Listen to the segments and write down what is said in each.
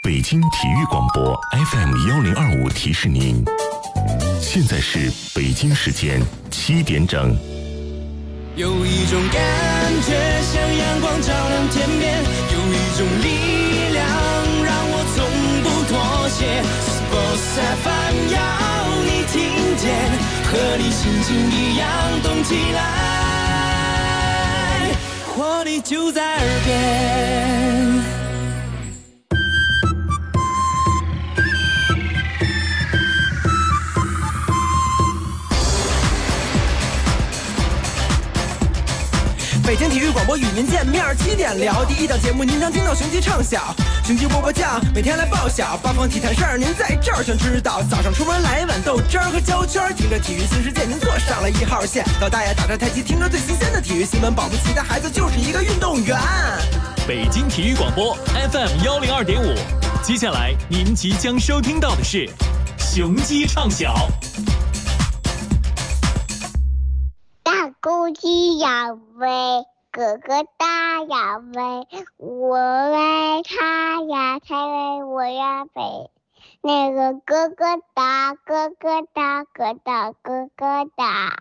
北京体育广播 FM1025提示您，现在是北京时间7点整。 有一种感觉像阳光照亮天边，有一种力量让我从不妥协。Sports FM 要你听见，和你心情一样动起来，活力就在耳边。 北京体育广播与您见面，7点聊第一档节目，您将听到雄鸡唱晓，雄鸡波波酱，每天来报晓，八方体坛事儿您在这儿全知道。早上出门来一碗豆汁儿和焦圈，听着体育新世界，您坐上了1号线。老大爷打着太极，听着最新鲜的体育新闻，保不齐的孩子就是一个运动员。 北京体育广播 FM102.5，接下来您即将收听到的是雄鸡唱晓。 大公鸡要飞，哥哥大要飞，我为他呀，才为我呀飞。那个哥哥大，哥哥大，哥大哥哥大。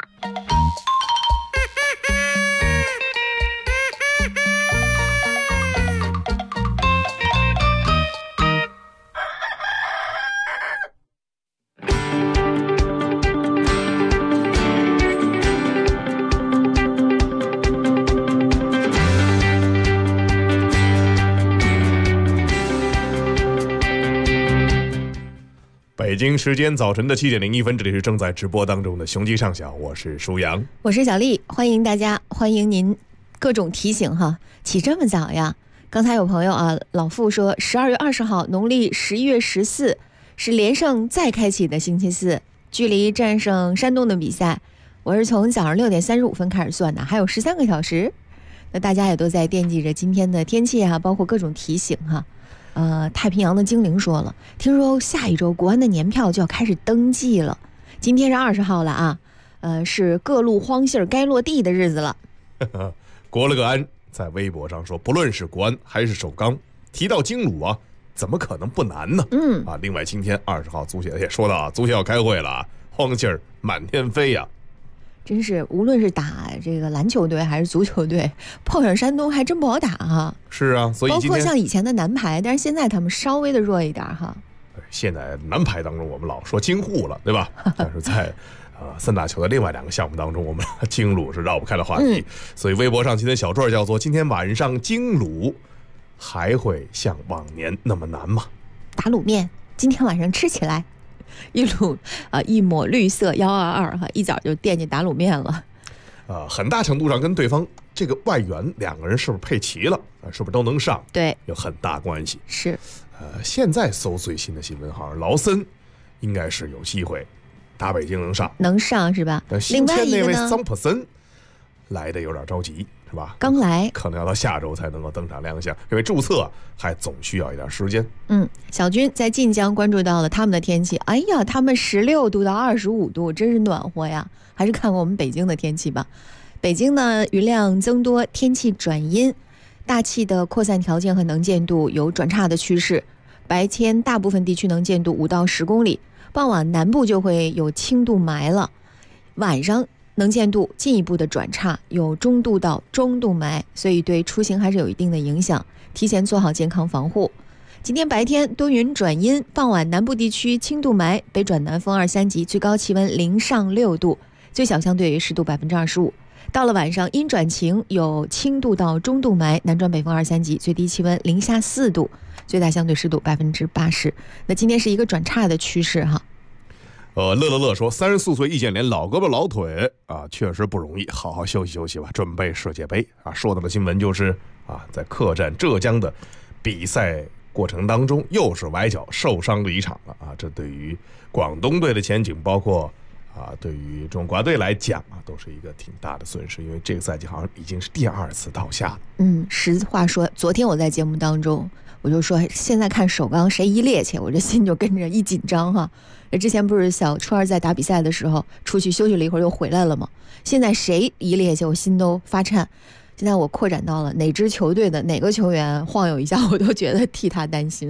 北京时间早晨的7点01分，这里是正在直播当中的雄鸡上小，我是舒阳， 我是小丽，欢迎大家，欢迎您各种提醒哈，起这么早呀？刚才有朋友啊，老傅说12月20号，农历11月14是连胜再开启的星期四，距离战胜山东的比赛，我是从早上6点35分开始算的，还有13个小时。那大家也都在惦记着今天的天气啊，包括各种提醒哈。太平洋的精灵说了，听说下一周国安的年票就要开始登记了。今天是20号了啊，是各路荒信儿该落地的日子了。 国了个安在微博上说，不论是国安还是首钢，提到京鲁啊，怎么可能不难呢？另外今天20号足协也说到啊，足协要开会了啊，荒信儿满天飞呀。 真是，无论是打这个篮球队还是足球队，碰上山东还真不好打哈。 是啊，所以包括像以前的男排，但是现在他们稍微的弱一点哈。 现在男排当中我们老说京沪了，对吧？但是在三大球的另外2个项目当中，我们京鲁是绕不开的话题。所以微博上今天小传叫做：今天晚上京鲁还会像往年那么难吗？ 打卤面，今天晚上吃起来。一抹绿色122哈，一早就惦记打卤面了。 很大程度上跟对方这个外援2个人是不是配齐了，是不是都能上， 对， 有很大关系。 是， 现在搜最新的新闻，好像劳森应该是有机会打北京能上是吧？但新签那位桑普森来的有点着急，是吧？ 刚来， 可能要到下周才能够登场亮相，因为注册还总需要一点时间。 小军在晋江关注到了他们的天气，哎呀，他们16度到25度，真是暖和呀！还是看过我们北京的天气吧。北京呢，云量增多，天气转阴，大气的扩散条件和能见度有转差的趋势。白天大部分地区能见度5到10公里，傍晚南部就会有轻度霾了，晚上能见度进一步的转差，有中度到中度霾，所以对出行还是有一定的影响，提前做好健康防护。今天白天多云转阴，傍晚南部地区轻度霾，北转南风2、3级，最高气温0上6度，最小相对湿度25%。到了晚上阴转晴，有轻度到中度霾，南转北风2、3级，最低气温0下4度，最大相对湿度80%。那今天是一个转差的趋势哈。 乐说34岁易建联老胳膊老腿啊，确实不容易，好好休息休息吧，准备世界杯啊。说到的新闻就是啊，在客战浙江的比赛过程当中，又是崴脚受伤离场了啊。这对于广东队的前景，包括对于中国队来讲啊，都是一个挺大的损失，因为这个赛季好像已经是第2次倒下了。 实话说，昨天我在节目当中我就说，现在看首钢谁一趔趄，我这心就跟着一紧张哈。之前不是小初二在打比赛的时候出去休息了一会儿又回来了吗？现在谁一趔趄我心都发颤。现在我扩展到了哪支球队的哪个球员晃悠一下，我都觉得替他担心。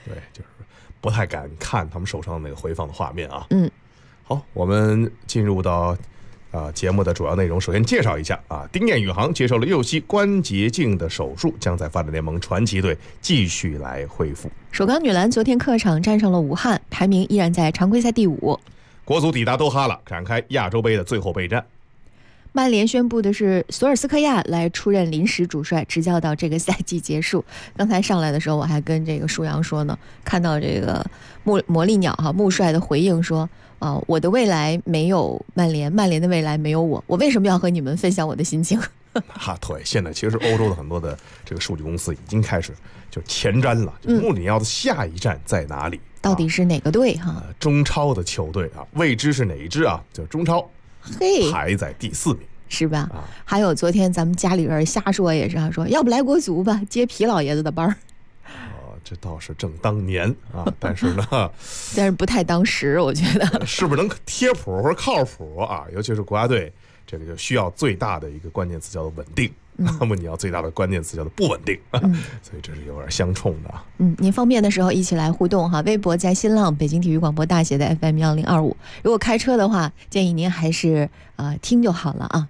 对，就是不太敢看他们手上那个回放的画面啊。好，我们进入到节目的主要内容，首先介绍一下丁彦雨航接受了右膝关节镜的手术，将在发展联盟传奇队继续来恢复。 首钢女篮昨天客场战胜了武汉，排名依然在常规赛第5。 国足抵达多哈了，展开亚洲杯的最后备战。 曼联宣布的是索尔斯克亚来出任临时主帅，执教到这个赛季结束。刚才上来的时候，我还跟这个舒阳说呢，看到这个魔力鸟穆帅的回应说，我的未来没有曼联，曼联的未来没有我，我为什么要和你们分享我的心情？ 对，现在其实欧洲的很多的这个数据公司已经开始就前瞻了，穆里尼奥的下一站在哪里？ 到底是哪个队中超的球队未知是哪一支就中超。排在第4名， 是吧？还有昨天咱们家里人瞎说也是说，要不来国足吧，接皮老爷子的班儿。 这倒是正当年但是呢， 但是不太当时，我觉得是不是能贴谱或者靠谱尤其是国家队，这个就需要最大的一个关键词叫做稳定。那么你要最大的关键词叫做不稳定所以这是有点相冲的您方便的时候一起来互动微博在新浪北京体育广播大写的 FM1025。如果开车的话，建议您还是听就好了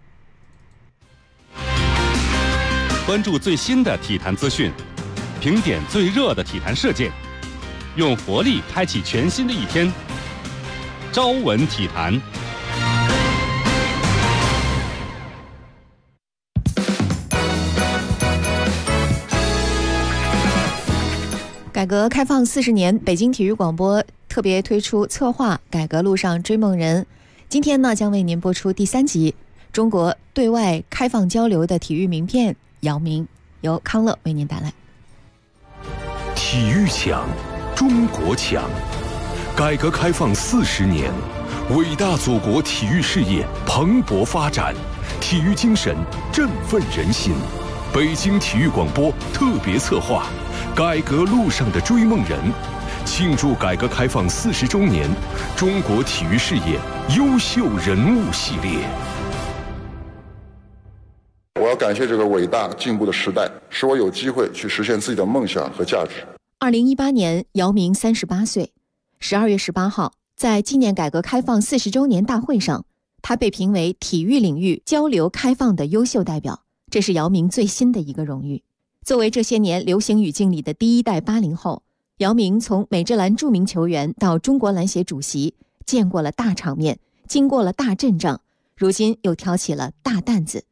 关注最新的体坛资讯，评点最热的体坛事件，用活力开启全新的一天。朝闻体坛。 改革开放40年，北京体育广播特别推出策划《改革路上追梦人》。今天呢，将为您播出第3集中国对外开放交流的体育名片姚明，由康乐为您带来。 体育强，中国强。改革开放40年，伟大祖国体育事业蓬勃发展，体育精神振奋人心。北京体育广播特别策划改革路上的追梦人，庆祝改革开放40周年中国体育事业优秀人物系列。 我要感谢这个伟大进步的时代，使我有机会去实现自己的梦想和价值。 2018年，姚明38岁。12月18号，在纪念改革开放40周年大会上，他被评为体育领域交流开放的优秀代表，这是姚明最新的一个荣誉。作为这些年流行语境里的第一代80后，姚明从美职篮著名球员到中国篮协主席，见过了大场面，经过了大阵仗，如今又挑起了大担子。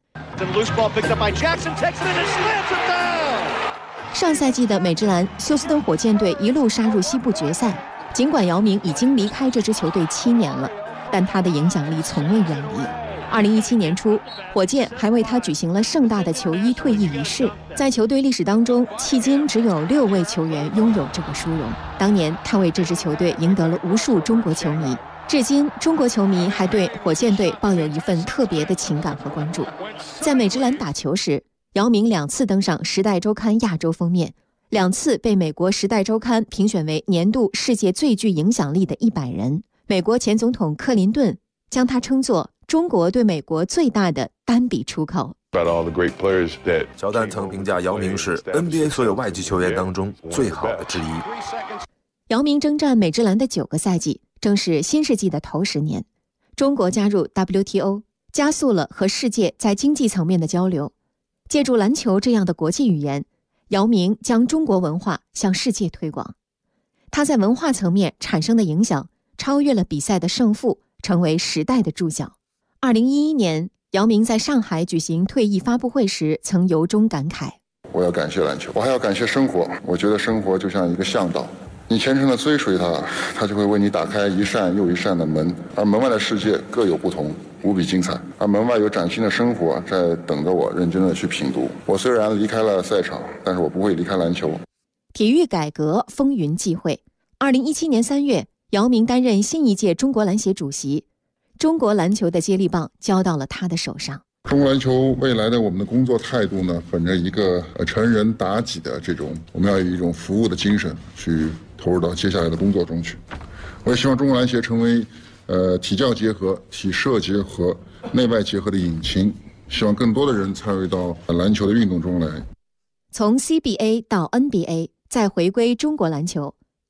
上赛季的美职篮，休斯顿火箭队一路杀入西部决赛。尽管姚明已经离开这支球队7年了，但他的影响力从未远离。2017年初，火箭还为他举行了盛大的球衣退役仪式。在球队历史当中，迄今只有6位球员拥有这个殊荣。当年他为这支球队赢得了无数中国球迷，至今中国球迷还对火箭队抱有一份特别的情感和关注。在美职篮打球时，姚明2次登上《时代周刊》亚洲封面，2次被美国《时代周刊》评选为年度世界最具影响力的100人。美国前总统克林顿将他称作中国对美国最大的单笔出口。 乔丹曾评价姚明是 NBA 所有外籍球员当中最好的之一。 姚明征战美职篮的9个赛季，正是新世纪的头10年。中国加入 WTO， 加速了和世界在经济层面的交流。借助篮球这样的国际语言，姚明将中国文化向世界推广。他在文化层面产生的影响超越了比赛的胜负，成为时代的注脚。2011年，姚明在上海举行退役发布会时曾由衷感慨： 我要感谢篮球，我还要感谢生活。我觉得生活就像一个向导，你虔诚地追随它，它就会为你打开一扇又一扇的门，而门外的世界各有不同，无比精彩，而门外有崭新的生活在等着我认真的去品读。我虽然离开了赛场，但是我不会离开篮球。 体育改革风云际会。2017年3月，姚明担任新一届中国篮协主席，中国篮球的接力棒交到了他的手上。 中国篮球未来的我们的工作态度呢，本着一个成人达己的这种，我们要以一种服务的精神去投入到接下来的工作中去。我也希望中国篮协成为体教结合、体社结合、内外结合的引擎，希望更多的人参与到篮球的运动中来。 从 CBA 到 NBA， 再回归中国篮球，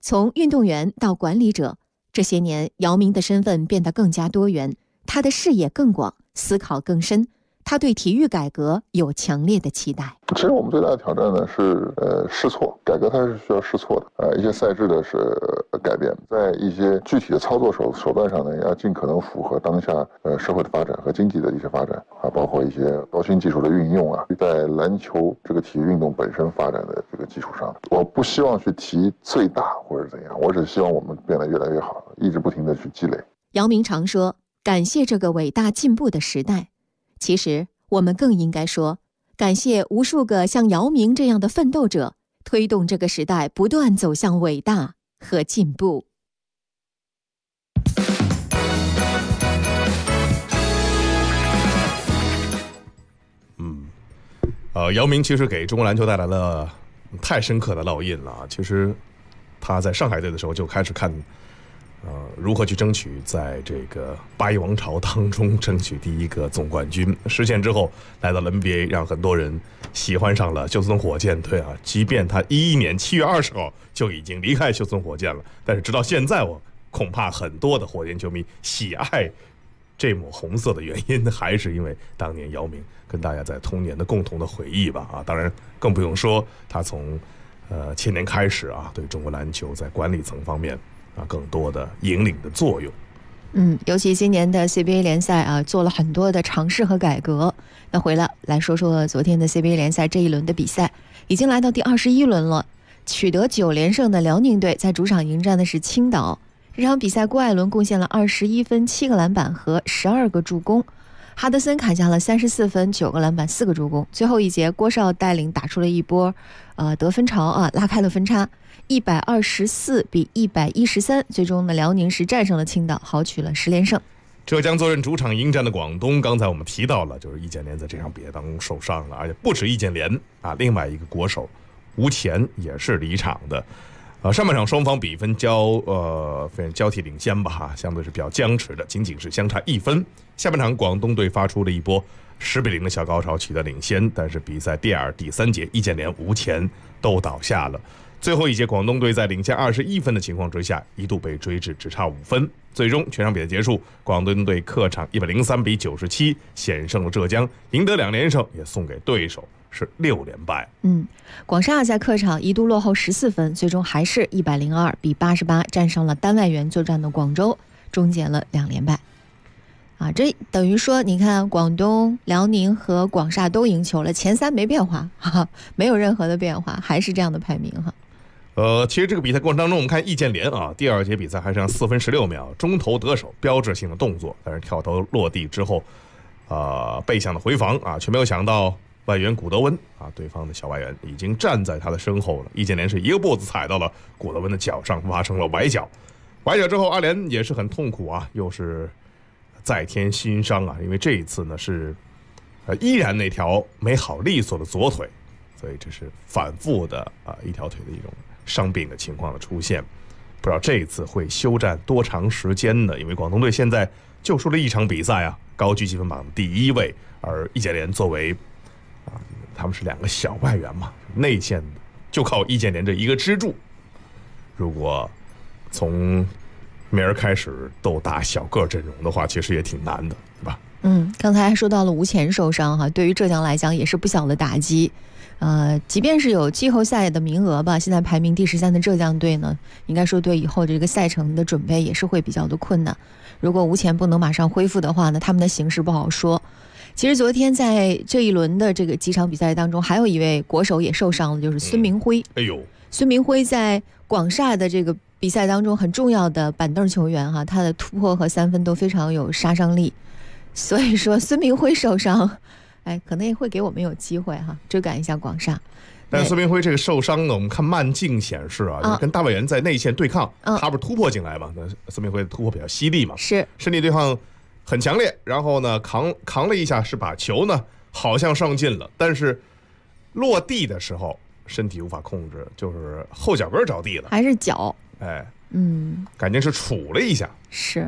从运动员到管理者，这些年姚明的身份变得更加多元，他的视野更广，思考更深，他对体育改革有强烈的期待。 其实我们最大的挑战呢是试错，改革它是需要试错的。一些赛制的是改变，在一些具体的操作手段上呢，要尽可能符合当下社会的发展和经济的一些发展啊，包括一些高新技术的运用啊，在篮球这个体育运动本身发展的这个基础上，我不希望去提最大或者怎样，我只希望我们变得越来越好，一直不停地去积累。 姚明常说，感谢这个伟大进步的时代。其实我们更应该说，感谢无数个像姚明这样的奋斗者，推动这个时代不断走向伟大和进步。 姚明其实给中国篮球带来了太深刻的烙印了。其实他在上海队的时候就开始看如何去争取在这个八一王朝当中争取第一个总冠军，实现之后来到了 NBA， 让很多人喜欢上了休斯顿火箭队啊。即便他11年7月20号就已经离开休斯顿火箭了，但是直到现在，我恐怕很多的火箭球迷喜爱这抹红色的原因，还是因为当年姚明跟大家在童年的共同的回忆吧。当然更不用说他从前年开始啊，对中国篮球在管理层方面更多的引领的作用。 尤其今年的 CBA 联赛啊，做了很多的尝试和改革。那来说说昨天的 CBA 联赛这一轮的比赛，已经来到第21轮了。取得9连胜的辽宁队在主场迎战的是青岛。这场比赛，郭艾伦贡献了21分、7个篮板和12个助攻，哈德森砍下了34分、9个篮板、4个助攻。最后一节，郭少带领打出了一波得分潮啊，拉开了分差，124比113，最终呢，辽宁是战胜了青岛，豪取了10连胜。 浙江坐镇主场迎战的广东，刚才我们提到了，就是易建联在这场比赛当中受伤了，而且不止易建联啊，另外一个国手吴前也是离场的。上半场双方比分交替领先吧，相对是比较僵持的，仅仅是相差1分。下半场广东队发出了一波10比0的小高潮，取得领先，但是比赛第2、第3节，易建联、吴前都倒下了。最后一节，广东队在领先21分的情况之下，一度被追至只差5分。最终全场比赛结束，广东队客场103比97险胜了浙江，赢得2连胜，也送给对手是6连败。 广厦在客场一度落后14分，最终还是102比88战胜了单外援作战的广州，终结了2连败。这等于说，你看广东、辽宁和广厦都赢球了，前3没变化，没有任何的变化，还是这样的排名哈。 其实这个比赛过程当中，我们看易建联啊，第2节比赛还剩4分16秒，中投得手，标志性的动作，但是跳投落地之后，背向的回防啊，却没有想到外援古德温啊，对方的小外援已经站在他的身后了。易建联是一个步子踩到了古德温的脚上，挖成了崴脚。崴脚之后，阿联也是很痛苦啊，又是再添新伤啊，因为这一次呢是依然那条没好利索的左腿，所以这是反复的一条腿的一种伤病的情况的出现。不知道这一次会休战多长时间呢？因为广东队现在就输了1场比赛啊，高居积分榜第1位，而易建联作为他们是2个小外援嘛，内线就靠易建联这一个支柱，如果从明儿开始都打小个阵容的话，其实也挺难的，对吧？ 刚才还说到了吴前受伤哈，对于浙江来讲也是不小的打击。即便是有季后赛的名额吧，现在排名第13的浙江队呢，应该说对以后这个赛程的准备也是会比较的困难。如果吴前不能马上恢复的话呢，他们的形势不好说。其实昨天在这一轮的这个几场比赛当中，还有一位国手也受伤了，就是孙明辉。孙明辉在广厦的这个比赛当中很重要的板凳球员哈，他的突破和3分都非常有杀伤力，所以说孙明辉受伤，可能也会给我们有机会哈，追赶一下广厦。 但是孙明辉这个受伤呢，我们看慢镜显示啊，跟大外援在内线对抗，他不是突破进来嘛？那孙明辉的突破比较犀利嘛， 是身体对抗很强烈，然后呢扛了一下，是把球呢好像上进了，但是落地的时候身体无法控制，就是后脚跟着地了， 还是脚， 感觉是杵了一下， 是，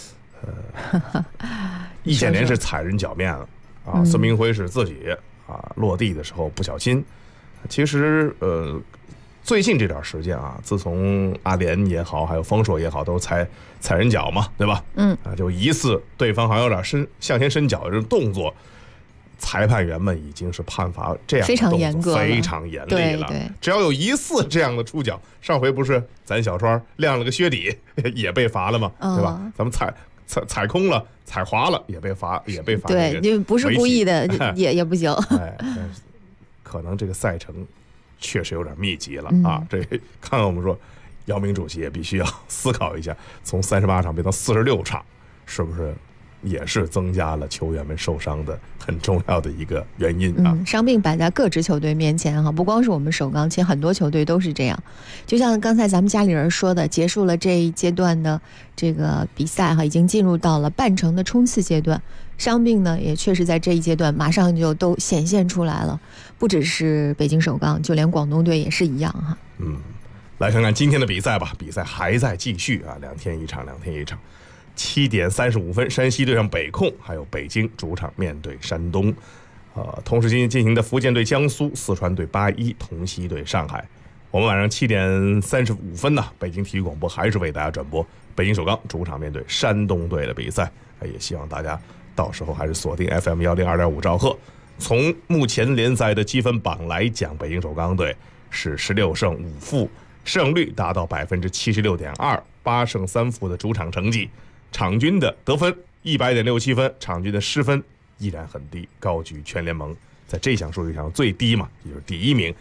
易建联是踩人脚面了啊，孙明辉是自己落地的时候不小心。其实最近这段时间啊，自从阿联也好，还有方硕也好，都是踩人脚嘛，对吧？就疑似对方好像有点向前伸脚的这种动作，裁判员们已经是判罚这样的非常严格， 非常严厉了。只要有疑似这样的出脚，上回不是咱小川亮了个靴底也被罚了吗？对吧？咱们踩空了、踩滑了也被罚。 对，就不是故意的也不行。 可能这个赛程确实有点密集了啊！这看看我们说，姚明主席也必须要思考一下，从38场变到46场，是不是也是增加了球员们受伤的很重要的一个原因啊？ 伤病摆在各支球队面前哈，不光是我们首钢，其实很多球队都是这样。就像刚才咱们家里人说的，结束了这一阶段的这个比赛哈，已经进入到了半程的冲刺阶段。伤病呢，也确实在这一阶段马上就都显现出来了，不只是北京首钢，就连广东队也是一样哈。 来看看今天的比赛吧，比赛还在继续啊，2天一场。7点35分，山西对上北控，还有北京主场面对山东。同时进行的福建对江苏，四川对81，同曦对上海。我们晚上7点35分呢，北京体育广播还是为大家转播北京首钢主场面对山东队的比赛，也希望大家到时候还是锁定 FM 102.5兆赫。从目前联赛的积分榜来讲，北京首钢队是16胜5负，胜率达到 76.2%， 8胜3负的主场成绩。场均的得分 100.67 分，场均的失分依然很低，高居全联盟在这项数据上最低嘛，也就是第1名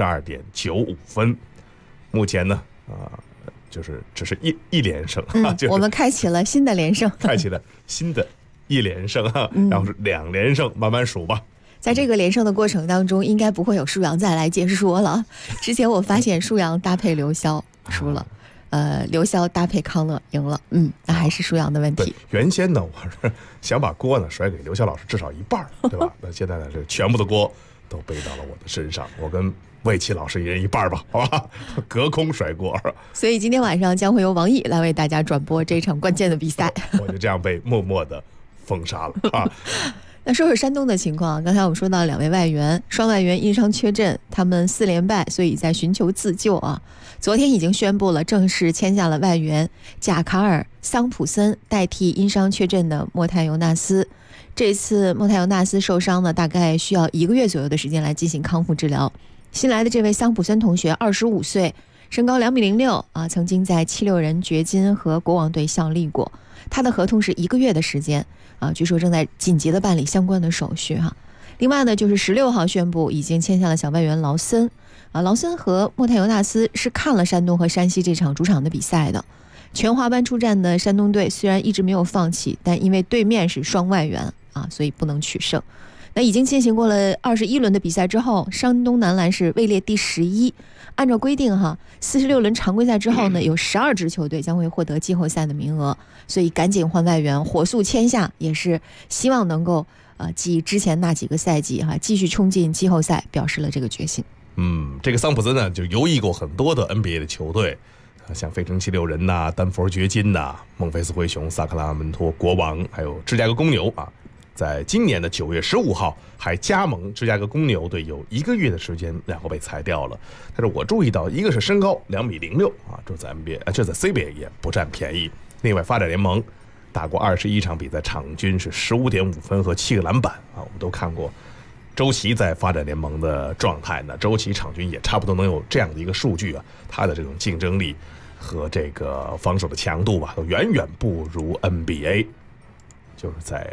92.95分。目前呢，就是只是一连胜， 我们开启了新的连胜， 开启了新的1连胜然后是2连胜，慢慢数吧。 在这个连胜的过程当中，应该不会有舒阳再来解说了。之前我发现舒阳搭配刘潇输了。刘潇搭配康乐赢了，那还是舒阳的问题。 原先呢，我是想把锅呢甩给刘潇老师至少一半，对吧？那现在呢，这全部的锅都背到了我的身上，我跟魏琪老师一人一半吧，好吧？隔空甩锅。 所以今天晚上将会由王毅来为大家转播这场关键的比赛。 我就这样被默默的封杀了啊。 那说说山东的情况，刚才我们说到2位外援，双外援因伤缺阵，他们4连败，所以在寻求自救啊。昨天已经宣布了，正式签下了外援贾卡尔·桑普森，代替因伤缺阵的莫泰尤纳斯。这次莫泰尤纳斯受伤呢，大概需要1个月左右的时间来进行康复治疗。新来的这位桑普森同学25岁，身高2.06米啊，曾经在76人掘金和国王队效力过。他的合同是1个月的时间啊，据说正在紧急的办理相关的手续哈。另外呢，就是16号宣布已经签下了小外援劳森啊。劳森和莫泰尤纳斯是看了山东和山西这场主场的比赛的。全华班出战的山东队虽然一直没有放弃，但因为对面是双外援啊，所以不能取胜。那已经进行过了21轮的比赛之后，山东男篮是位列第11。按照规定哈，46轮常规赛之后呢，有12支球队将会获得季后赛的名额，所以赶紧换外援，火速签下，也是希望能够继之前那几个赛季哈继续冲进季后赛，表示了这个决心。 这个桑普森呢，就游历过很多的 NBA 的球队，像费城76人呐、丹佛掘金呐、孟菲斯灰熊、萨克拉门托国王，还有芝加哥公牛啊。在今年的9月15号还加盟芝加哥公牛队，有1个月的时间，然后被裁掉了。但是我注意到，一个是身高2.06米啊，这在 NBA， 这在 CBA 也不占便宜。另外，发展联盟打过21场比赛，场均是15.5分和7个篮板啊，我们都看过。周琦在发展联盟的状态呢，周琦场均也差不多能有这样的一个数据啊，他的这种竞争力和这个防守的强度吧，都远远不如 NBA， 就是在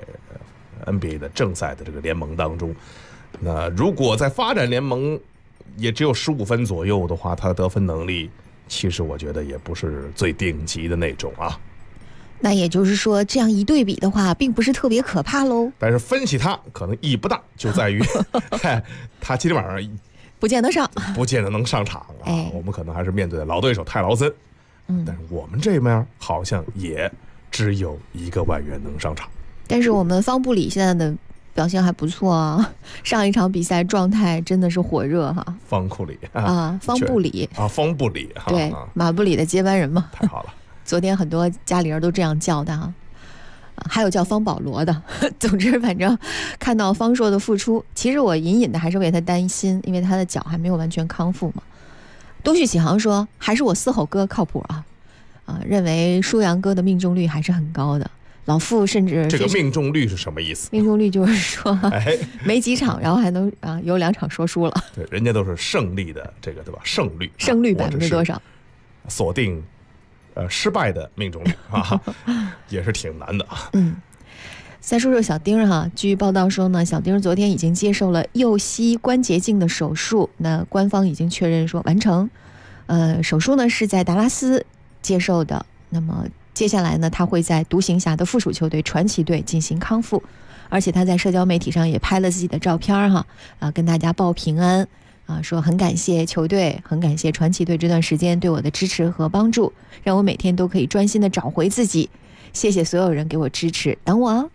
NBA 的正赛的这个联盟当中，那如果在发展联盟也只有15分左右的话，他的得分能力其实我觉得也不是最顶级的那种啊。 那也就是说，这样一对比的话，并不是特别可怕喽。 但是分析他可能意义不大，就在于他今天晚上不见得上， 不见得能上场啊。我们可能还是面对的老对手泰劳森，但是我们这面好像也只有1个外援能上场。 但是我们方布里现在的表现还不错啊，上一场比赛状态真的是火热哈。 方库里啊，方布里啊，方布里对，马布里的接班人嘛， 太好了。 昨天很多家里人都这样叫的哈，还有叫方保罗的。总之，反正看到方硕的付出，其实我隐隐的还是为他担心，因为他的脚还没有完全康复嘛。 东旭启航说，还是我嘶吼哥靠谱啊，认为舒阳哥的命中率还是很高的。老傅甚至这个命中率是什么意思？ 命中率就是说，没几场，然后还能有2场说输了。 对，人家都是胜利的这个对吧？胜率 %多少？ 锁定失败的命中率啊，也是挺难的啊。 再说说小丁哈，据报道说呢，小丁昨天已经接受了右膝关节镜的手术，那官方已经确认说完成。手术呢是在达拉斯接受的，那么接下来呢，他会在独行侠的附属球队传奇队进行康复，而且他在社交媒体上也拍了自己的照片哈，跟大家报平安说很感谢球队，很感谢传奇队这段时间对我的支持和帮助，让我每天都可以专心的找回自己，谢谢所有人给我支持，等我啊。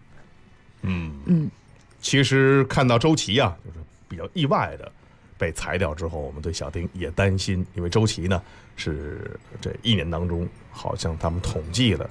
其实看到周琦啊，就是比较意外的被裁掉之后，我们对小丁也担心，因为周琦呢是这1年当中好像他们统计了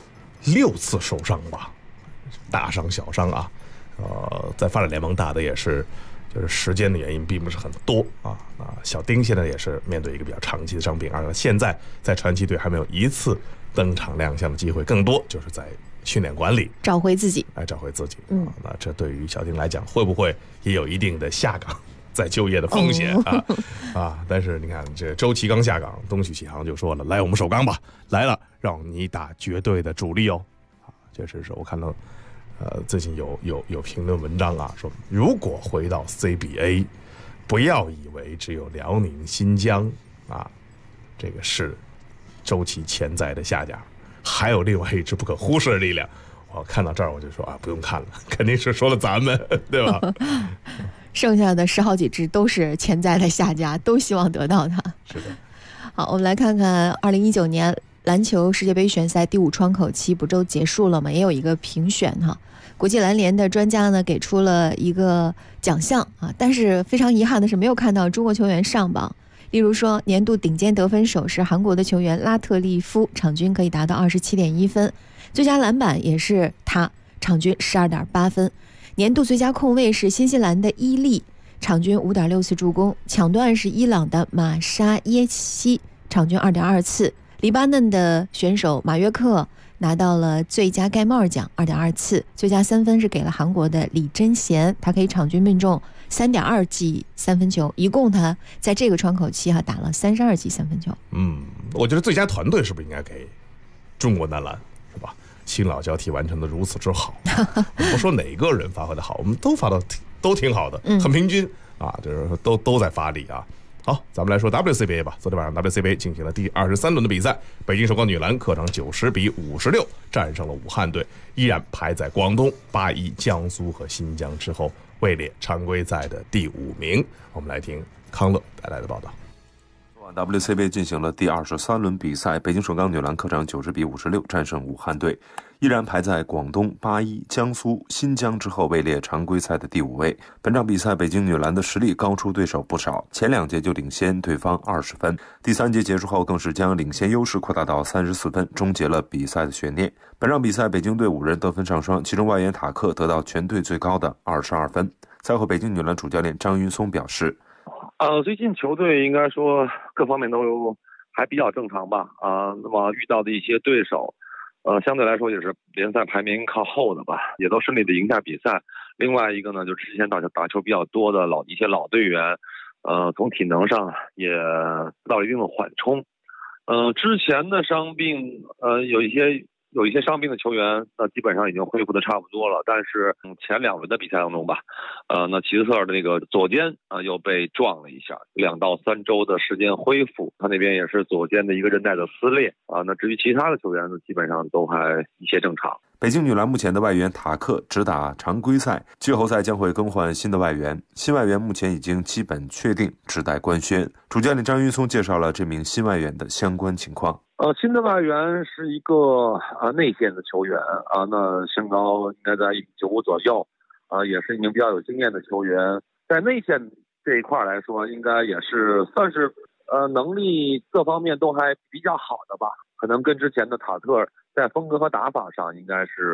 6次受伤吧，大伤小伤啊，在发展联盟打的也是就是时间的原因并不是很多啊。小丁现在也是面对一个比较长期的伤病，而现在在传奇队还没有1次登场亮相的机会，更多就是在训练馆里找回自己。 那这对于小丁来讲，会不会也有一定的下岗再就业的风险但是你看，这周琦刚下岗，东旭启航就说了：“来，我们首钢吧，来了，让你打绝对的主力哦。”确实是我看到，最近有评论文章说如果回到 CBA， 不要以为只有辽宁、新疆这个是周琦潜在的下家，还有另外一支不可忽视的力量。我看到这儿我就说不用看了，肯定是说了咱们，对吧？ 剩下的10好几支都是潜在的下家，都希望得到它。 是的。 好，我们来看看2019年篮球世界杯选赛第5窗口期不就结束了吗？也有一个评选哈。国际篮联的专家呢给出了一个奖项但是非常遗憾的是没有看到中国球员上榜。例如说，年度顶尖得分手是韩国的球员拉特利夫，场均可以达到27.1分，最佳篮板也是他，场均12.8分。年度最佳控卫是新西兰的伊利，场均5.6次助攻，抢断是伊朗的马沙耶西，场均2.2次。黎巴嫩的选手马约克拿到了最佳盖帽奖2.2次，最佳3分是给了韩国的李贞贤，他可以场均命中3.2记三分球，一共他在这个窗口期打了32记三分球。 我觉得最佳团队是不是应该给中国男篮，是吧？新老交替完成的如此之好，我不说哪个人发挥的好，我们都发的都挺好的，很平均就是都在发力好，咱们来说 WCBA 吧。昨天晚上 WCBA 进行了第23轮的比赛，北京首钢女篮客场90-56战胜了武汉队，依然排在广东、81、江苏和新疆之后，位列常规赛的第5名。我们来听康乐带来的报道。 WCBA 进行了第23轮比赛，北京首钢女篮客场90-56战胜武汉队，依然排在广东、81、江苏、新疆之后，位列常规赛的第5位。本场比赛，北京女篮的实力高出对手不少，前2节就领先对方20分，第3节结束后更是将领先优势扩大到34分，终结了比赛的悬念。本场比赛，北京队5人得分上双，其中外援塔克得到全队最高的22分。赛后，北京女篮主教练张云松表示。 最近球队应该说各方面都还比较正常吧。那么遇到的一些对手，相对来说也是联赛排名靠后的吧，也都顺利的赢下比赛。另外一个呢，就之前打球比较多的一些老队员，从体能上也得到了一定的缓冲。之前的伤病，有一些伤病的球员，那基本上已经恢复的差不多了。但是前2轮的比赛当中吧，那齐斯特的那个左肩又被撞了一下，2到3周的时间恢复，他那边也是左肩的一个韧带的撕裂那至于其他的球员呢，基本上都还一切正常。 北京女篮目前的外援塔克只打常规赛，季后赛将会更换新的外援，新外援目前已经基本确定，只待官宣。主教练张云松介绍了这名新外援的相关情况。 新的外援是一个内线的球员那身高应该在1.95左右也是一名比较有经验的球员，在内线这一块来说，应该也是算是能力各方面都还比较好的吧，可能跟之前的塔特在风格和打法上应该是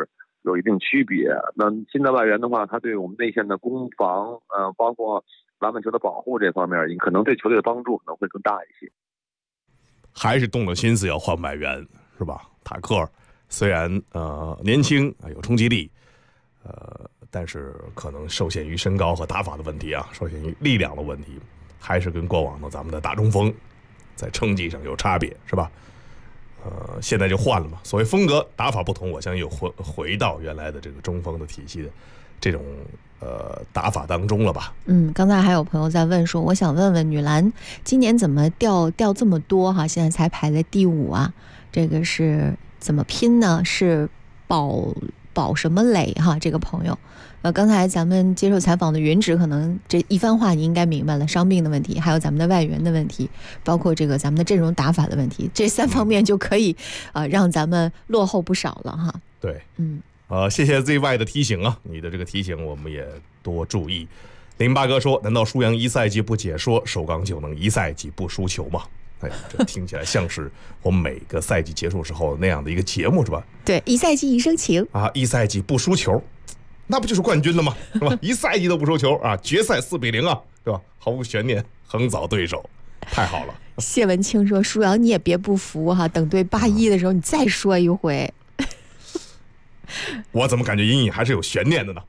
有一定区别。那新的外援的话，他对我们内线的攻防，包括篮板球的保护这方面，可能对球队的帮助可能会更大一些。 还是动了心思要换外援，是吧？塔克虽然年轻有冲击力，但是可能受限于身高和打法的问题啊，受限于力量的问题，还是跟过往的咱们的大中锋在成绩上有差别，是吧？现在就换了嘛，所谓风格打法不同，我相信又回到原来的这个中锋的体系的这种打法当中了吧。 刚才还有朋友在问说，我想问问女篮今年怎么掉这么多哈，现在才排在第5啊，这个是怎么拼呢？是保什么垒哈？这个朋友，刚才咱们接受采访的云指可能这一番话你应该明白了，伤病的问题，还有咱们的外援的问题，包括这个咱们的阵容打法的问题，这3方面就可以让咱们落后不少了哈。 对，谢谢 ZY 的提醒啊，你的这个提醒我们也多注意。08哥说，难道输赢一赛季不解说，首钢就能一赛季不输球吗？这听起来像是我们每个赛季结束时候那样的一个节目，是吧？对，一赛季一生情啊，一赛季不输球，那不就是冠军了吗？是吧？一赛季都不输球啊，决赛4-0啊，对吧？毫无悬念，横扫对手，太好了。谢文清说，舒阳你也别不服哈，等对81的时候你再说一回。我怎么感觉隐隐还是有悬念的呢？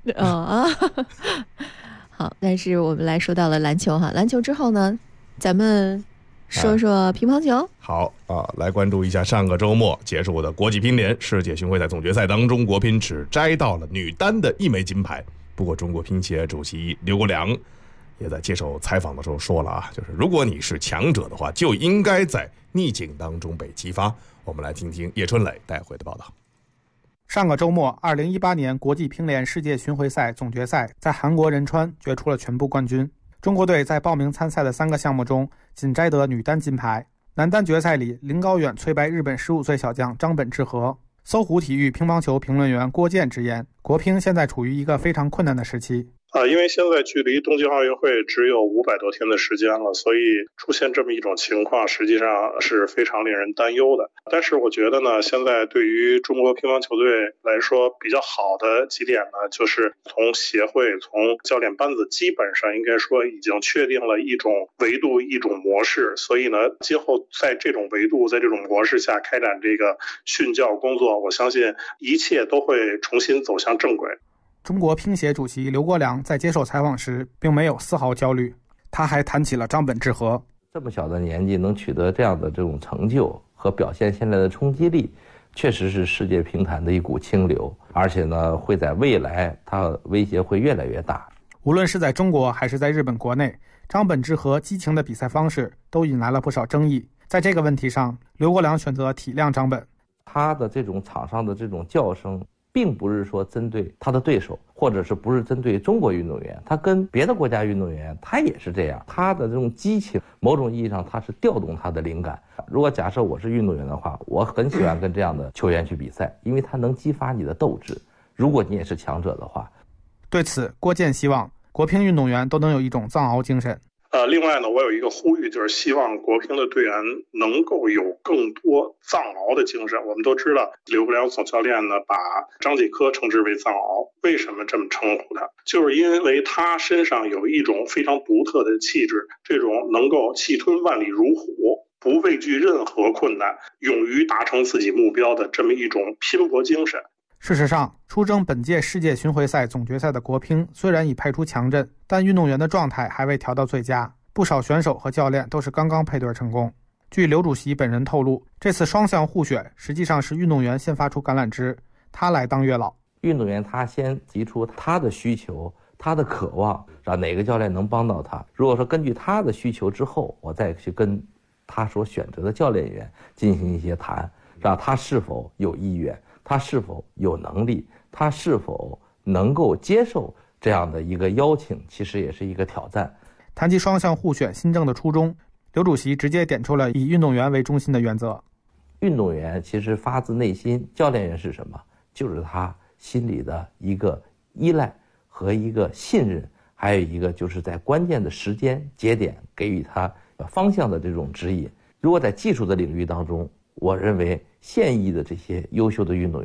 好，但是我们来说到了篮球哈，篮球之后呢，咱们说说乒乓球。好啊，来关注一下上个周末结束的国际乒联世界巡回赛总决赛当中，国乒只摘到了女单的1枚金牌。不过中国乒协主席刘国梁也在接受采访的时候说了啊，就是如果你是强者的话，就应该在逆境当中被激发。我们来听听叶春磊带回的报道。 上个周末，2018年国际乒联世界巡回赛总决赛在韩国仁川决出了全部冠军。中国队在报名参赛的3个项目中，仅摘得女单金牌。男单决赛里，林高远挫败日本15岁小将张本智和。搜狐体育乒乓球评论员郭健直言，国乒现在处于一个非常困难的时期。 因为现在距离东京奥运会只有500多天的时间了，所以出现这么一种情况实际上是非常令人担忧的。但是我觉得呢，现在对于中国乒乓球队来说比较好的几点呢，就是从协会从教练班子基本上应该说已经确定了一种维度一种模式，所以呢今后在这种维度在这种模式下开展这个训教工作，我相信一切都会重新走向正轨。 中国乒协主席刘国梁在接受采访时并没有丝毫焦虑，他还谈起了张本智和。 这么小的年纪能取得这样的这种成就和表现现在的冲击力，确实是世界乒坛的一股清流，而且呢会在未来它威胁会越来越大。 无论是在中国还是在日本国内，张本智和激情的比赛方式都引来了不少争议。在这个问题上，刘国梁选择体谅张本。 他的这种场上的这种叫声并不是说针对他的对手，或者是不是针对中国运动员，他跟别的国家运动员他也是这样，他的这种激情某种意义上他是调动他的灵感。如果假设我是运动员的话，我很喜欢跟这样的球员去比赛，因为他能激发你的斗志。如果你也是强者的话。 对此，郭健希望国乒运动员都能有一种藏獒精神。 另外呢，我有一个呼吁，就是希望国乒的队员能够有更多藏獒的精神。我们都知道，刘国梁总教练呢把张继科称之为藏獒，为什么这么称呼他？就是因为他身上有一种非常独特的气质，这种能够气吞万里如虎，不畏惧任何困难，勇于达成自己目标的这么一种拼搏精神。 事实上，出征本届世界巡回赛总决赛的国乒虽然已派出强阵，但运动员的状态还未调到最佳，不少选手和教练都是刚刚配对成功。据刘主席本人透露，这次双向互选实际上是运动员先发出橄榄枝，他来当月老。 运动员他先提出他的需求，他的渴望，让哪个教练能帮到他。如果说根据他的需求之后，我再去跟他所选择的教练员进行一些谈，让他是否有意愿，他是否有能力，他是否能够接受这样的一个邀请，其实也是一个挑战。 谈及双向互选新政的初衷，刘主席直接点出了以运动员为中心的原则。 运动员其实发自内心，教练员是什么？就是他心里的一个依赖和一个信任，还有一个就是在关键的时间节点给予他方向的这种指引。如果在技术的领域当中，我认为现役的这些优秀的运动员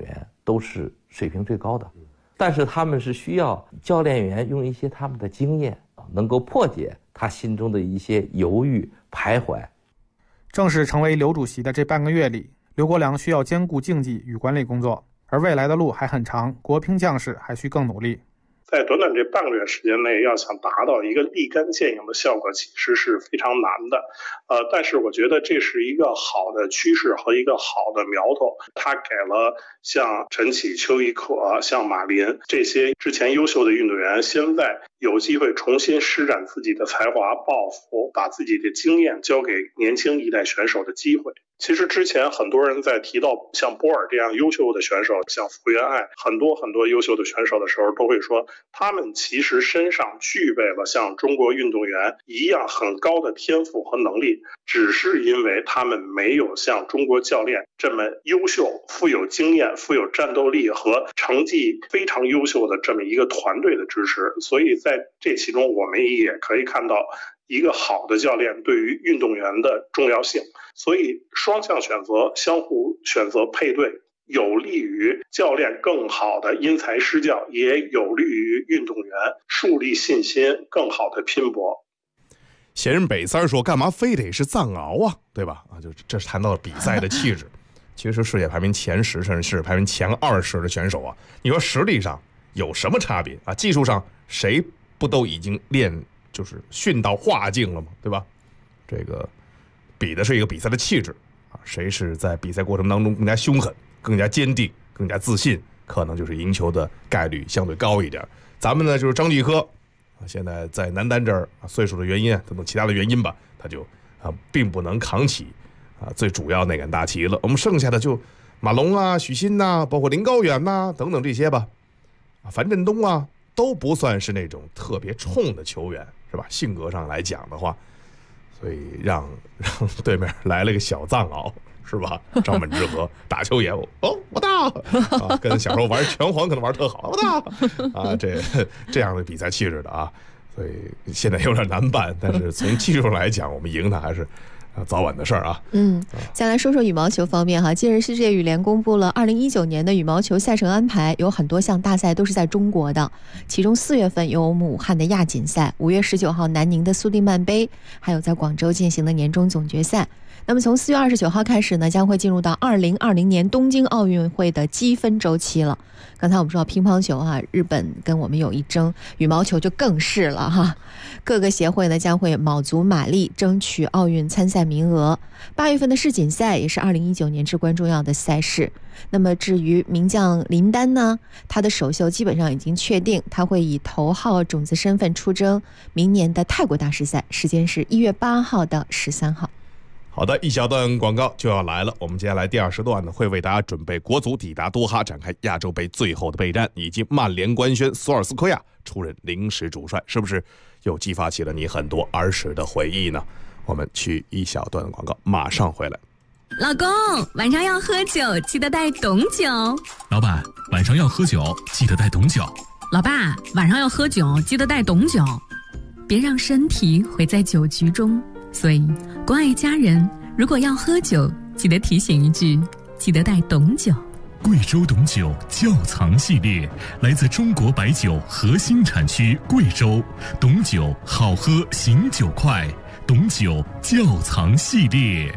都是水平最高的，但是他们是需要教练员用一些他们的经验能够破解他心中的一些犹豫徘徊。 正是成为刘主席的这半个月里，刘国梁需要兼顾竞技与管理工作，而未来的路还很长，国乒将士还需更努力。 在短短这半个月时间内，要想达到一个立竿见影的效果，其实是非常难的。但是我觉得这是一个好的趋势和一个好的苗头，它给了像陈启、邱亦可、像马林这些之前优秀的运动员，现在有机会重新施展自己的才华、抱负，把自己的经验交给年轻一代选手的机会。其实之前很多人在提到像波尔这样优秀的选手，像福原爱很多优秀的选手的时候，都会说他们其实身上具备了像中国运动员一样很高的天赋和能力，只是因为他们没有像中国教练这么优秀、富有经验、富有战斗力和成绩非常优秀的这么一个团队的支持。所以在这其中，我们也可以看到一个好的教练对于运动员的重要性。所以双向选择、相互选择配对，有利于教练更好的因材施教，也有利于运动员树立信心，更好的拼搏。 闲人北三说，干嘛非得是藏獒啊，对吧？就这谈到了比赛的气质。其实世界排名前10甚至是排名前20的选手啊，你说实力上有什么差别啊？技术上谁不都已经就是训到化境了吗？对吧？这个比的是一个比赛的气质啊，谁是在比赛过程当中更加凶狠、更加坚定、更加自信，可能就是赢球的概率相对高一点。咱们呢就是张继科，现在在男单这儿岁数的原因等等其他的原因吧，他就并不能扛起最主要那杆大旗了。我们剩下的就马龙啊、许昕呐，包括林高远呐等等这些吧，樊振东啊都不算是那种特别冲的球员，是吧？性格上来讲的话。所以让对面来了个小藏獒，是吧？张本智和打球也我大跟小时候玩拳皇可能玩特好，我大这样的比赛气质的啊，所以现在有点难办。但是从技术上来讲，我们赢他还是早晚的事儿啊。 再来说说羽毛球方面哈，近日世界羽联公布了2019年的羽毛球赛程安排，有很多项大赛都是在中国的，其中4月份有武汉的亚锦赛，5月19号南宁的苏迪曼杯，还有在广州进行的年终总决赛。那么从4月29号开始呢，将会进入到2020年东京奥运会的积分周期了。刚才我们说到乒乓球日本跟我们有一争，羽毛球就更是了哈。各个协会呢将会卯足马力争取奥运参赛名额。8月份的世锦赛也是2019年至关重要的赛事。那么至于名将林丹呢，他的首秀基本上已经确定，他会以头号种子身份出征明年的泰国大师赛，时间是1月8号到13号。 好的，一小段广告就要来了。我们接下来第20段呢，会为大家准备国足抵达多哈展开亚洲杯最后的备战，以及曼联官宣索尔斯克亚出任临时主帅，是不是又激发起了你很多儿时的回忆呢？我们去一小段广告，马上回来。 老公，晚上要喝酒，记得带懂酒。 老板，晚上要喝酒，记得带懂酒。 老爸，晚上要喝酒，记得带懂酒。别让身体毁在酒局中。所以关爱家人，如果要喝酒，记得提醒一句，记得带懂酒。 贵州懂酒窖藏系列来自中国白酒核心产区贵州，懂酒好喝醒酒快，懂酒窖藏系列。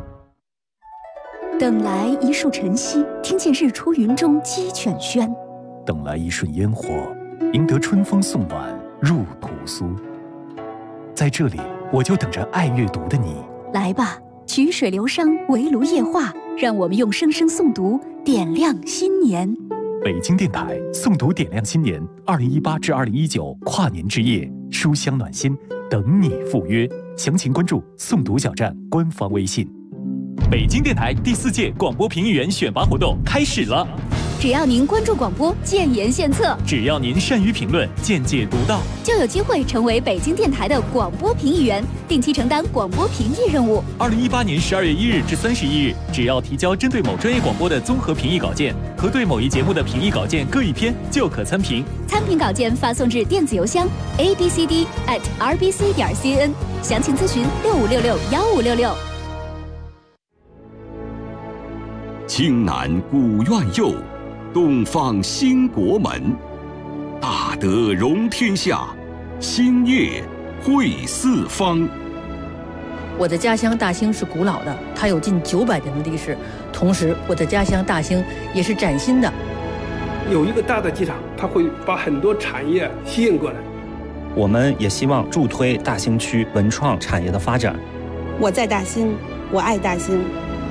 等来一树晨曦，听见日出云中鸡犬喧； 等来一瞬烟火，赢得春风送暖入屠苏。在这里，我就等着爱阅读的你。 来吧，曲水流觞，围炉夜话，让我们用声声诵读点亮新年。 北京电台诵读点亮新年2018至2019跨年之夜，书香暖心，等你赴约。详情关注诵读小站官方微信。北京电台第4届广播评议员选拔活动开始了。 只要您关注广播，建言献策； 只要您善于评论，见解独到， 就有机会成为北京电台的广播评议员，定期承担广播评议任务。 2018年12月1日至31日，只要提交针对某专业广播的综合评议稿件和对某一节目的评议稿件各一篇，就可参评。 参评稿件发送至电子邮箱 abcd@rbc.cn， 详情咨询65661566。 青南古院右， 东方兴国门，大德容天下，兴业惠四方。 我的家乡大兴是古老的，它有近900年的历史。同时，我的家乡大兴也是崭新的。 有一个大的机场，它会把很多产业吸引过来。 我们也希望助推大兴区文创产业的发展。 我在大兴，我爱大兴。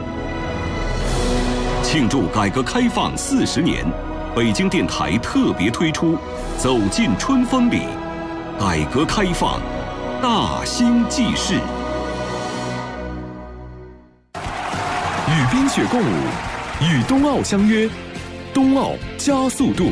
庆祝改革开放40年，北京电台特别推出《走进春风里》，改革开放大兴纪事。与冰雪共舞，与冬奥相约，冬奥加速度。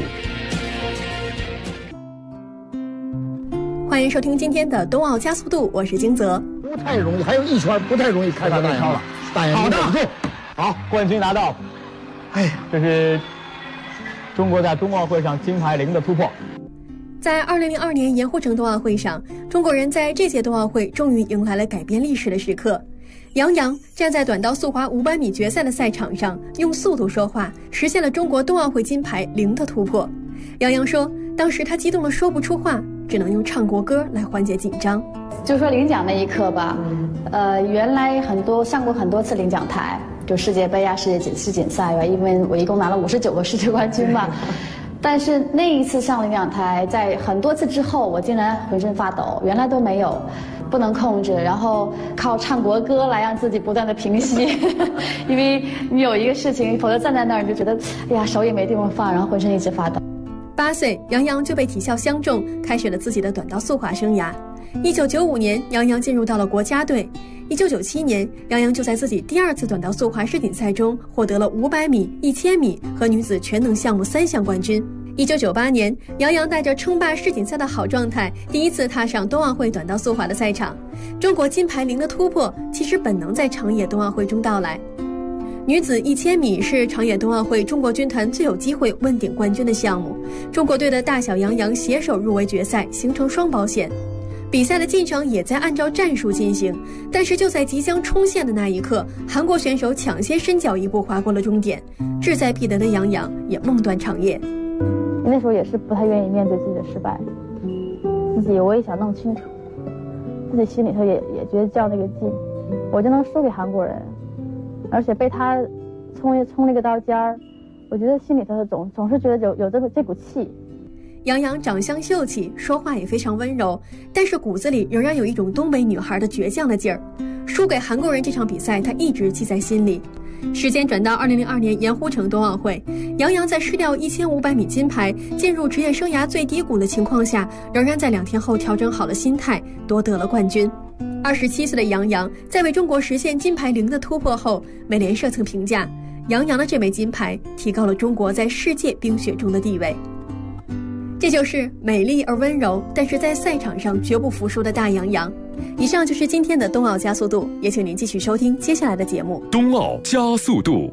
欢迎收听今天的冬奥加速度，我是金泽。 不太容易，还有一圈不太容易开到那超了。好的，好，冠军拿到。哎，这是中国在冬奥会上金牌0的突破。 在2002年盐湖城冬奥会上，中国人在这届冬奥会终于迎来了改变历史的时刻。杨洋站在短道速滑500米决赛的赛场上，用速度说话，实现了中国冬奥会金牌0的突破。杨洋说，当时他激动得说不出话，只能用唱国歌来缓解紧张。 就说领奖那一刻吧，原来上过很多次领奖台，就世界杯啊、世锦赛啊，因为我一共拿了59个世界冠军嘛。但是那一次上领奖台，在很多次之后，我竟然浑身发抖，原来都没有。不能控制，然后靠唱国歌来让自己不断的平息，因为你有一个事情，否则站在那儿你就觉得，哎呀，手也没地方放，然后浑身一直发抖。 8岁，杨洋就被体校相中，开始了自己的短道速滑生涯。1995年，杨洋进入到了国家队。1997年，杨洋就在自己第2次短道速滑世锦赛中获得了500米、1000米和女子全能项目3项冠军。1998年，杨洋带着称霸世锦赛的好状态，第一次踏上冬奥会短道速滑的赛场。中国金牌0的突破，其实本能在长野冬奥会中到来。女子1000米是长野冬奥会中国军团最有机会问鼎冠军的项目，中国队的大小杨洋携手入围决赛，形成双保险。比赛的进程也在按照战术进行，但是就在即将冲线的那一刻，韩国选手抢先伸脚一步划过了终点，志在必得的杨洋也梦断长夜。 那时候也是不太愿意面对自己的失败，自己我也想弄清楚，自己心里头也觉得较那个劲，我就能输给韩国人，而且被他冲那个刀尖儿，我觉得心里头总是觉得有这股气。 杨洋长相秀气，说话也非常温柔，但是骨子里仍然有一种东北女孩的倔强的劲儿。输给韩国人这场比赛，他一直记在心里。时间转到2002年盐湖城冬奥会，杨洋在失掉1500米金牌，进入职业生涯最低谷的情况下，仍然在2天后调整好了心态，夺得了冠军。27岁的杨洋在为中国实现金牌0的突破后，美联社曾评价，杨洋的这枚金牌提高了中国在世界冰雪中的地位。这就是美丽而温柔，但是在赛场上绝不服输的大杨洋。以上就是今天的冬奥加速度，也请您继续收听接下来的节目。 冬奥加速度。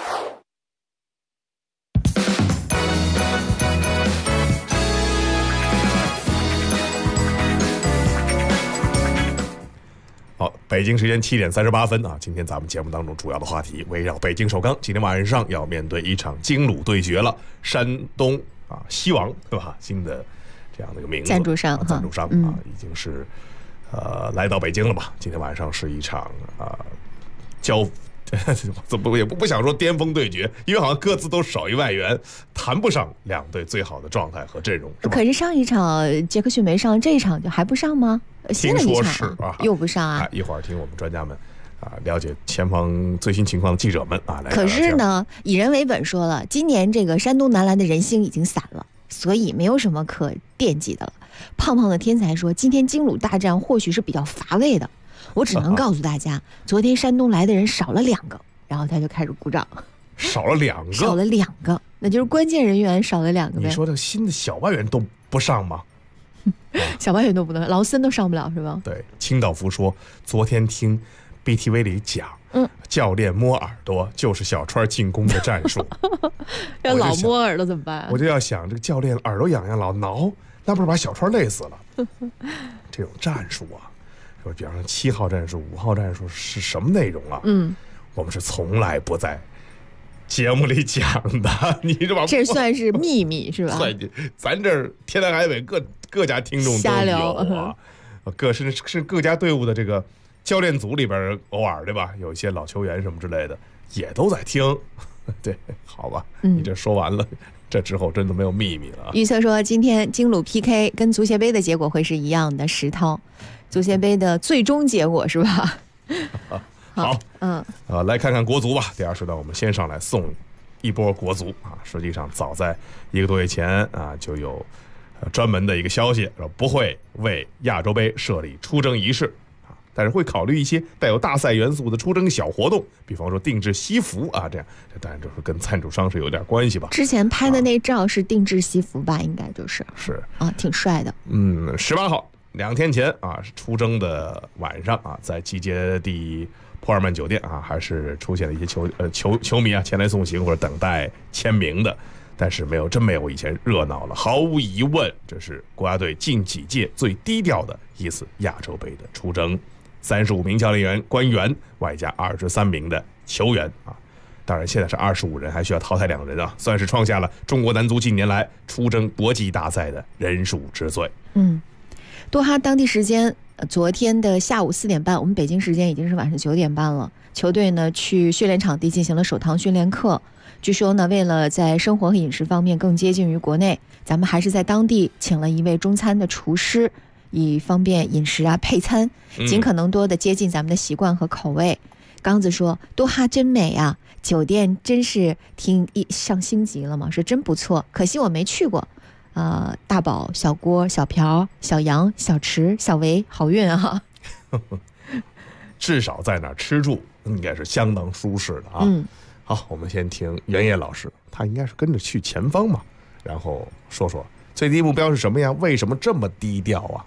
好，北京时间7点38分啊！今天咱们节目当中主要的话题围绕北京首钢，今天晚上要面对一场京鲁对决了，山东啊西王对吧？新的这样的一个名字， 赞助商啊，已经是来到北京了吧？今天晚上是一场怎么也不想说巅峰对决，因为好像各自都少1万元，谈不上2队最好的状态和阵容。 可是上一场杰克逊没上，这一场就还不上吗？ 听说是啊， 又不上啊！ 一会儿听我们专家们了解前方最新情况的记者们来聊聊。 可是呢，以人为本说了，今年这个山东男篮的人星已经散了，所以没有什么可惦记的了。胖胖的天才说，今天京鲁大战或许是比较乏味的。我只能告诉大家，昨天山东来的人少了2个，然后他就开始鼓掌。 少了2 个，那就是关键人员少了2个呗。 你说这新的小外援都不上吗？ 小外援都不能，劳森都上不了是吧？ 对，清道夫说，昨天听 BTV 里讲，教练摸耳朵就是小川进攻的战术。 要老摸耳朵怎么办？ 我就要想，这个教练耳朵痒痒老挠，那不是把小川累死了？这种战术啊。说比方说7号战术、5号战术是什么内容啊？我们是从来不在节目里讲的，你这玩意儿这算是秘密是吧？ 对，咱这儿天南海北各家听众都有啊，是各家队伍的这个教练组里边偶尔对吧，有一些老球员什么之类的也都在听。对，好吧，你这说完了，这之后真的没有秘密了。 预测说今天京鲁 PK 跟足协杯的结果会是一样的，10套。足协杯的最终结果是吧？ 好，来看看国足吧。第二时段我们先上来送一波国足啊。实际上早在1个多月前啊，就有专门的一个消息说不会为亚洲杯设立出征仪式啊，但是会考虑一些带有大赛元素的出征小活动，比方说定制西服啊，这样这当然就是跟赞助商是有点关系吧。 之前拍的那照是定制西服吧，应该就是啊，挺帅的。 18号2天前啊，出征的晚上啊，在集结地普尔曼酒店啊，还是出现了一些球迷啊前来送行或者等待签名的，但是没有以前热闹了。毫无疑问，这是国家队近几届最低调的一次亚洲杯的出征。35名教练员官员，外加23名的球员啊，当然现在是25人，还需要淘汰2人啊，算是创下了中国男足近年来出征国际大赛的人数之最。 多哈当地时间昨天的下午4点半，我们北京时间已经是晚上9点半了。球队呢去训练场地进行了首堂训练课。据说呢，为了在生活和饮食方面更接近于国内，咱们还是在当地请了一位中餐的厨师，以方便饮食啊配餐，尽可能多的接近咱们的习惯和口味。刚子说多哈真美啊，酒店真是上星级了嘛，说真不错，可惜我没去过。大宝、小郭、小朴、小杨、小池、小维，好运啊！ 至少在那儿吃住应该是相当舒适的啊。好，我们先听袁烨老师，他应该是跟着去前方嘛，然后说说最低目标是什么呀？为什么这么低调啊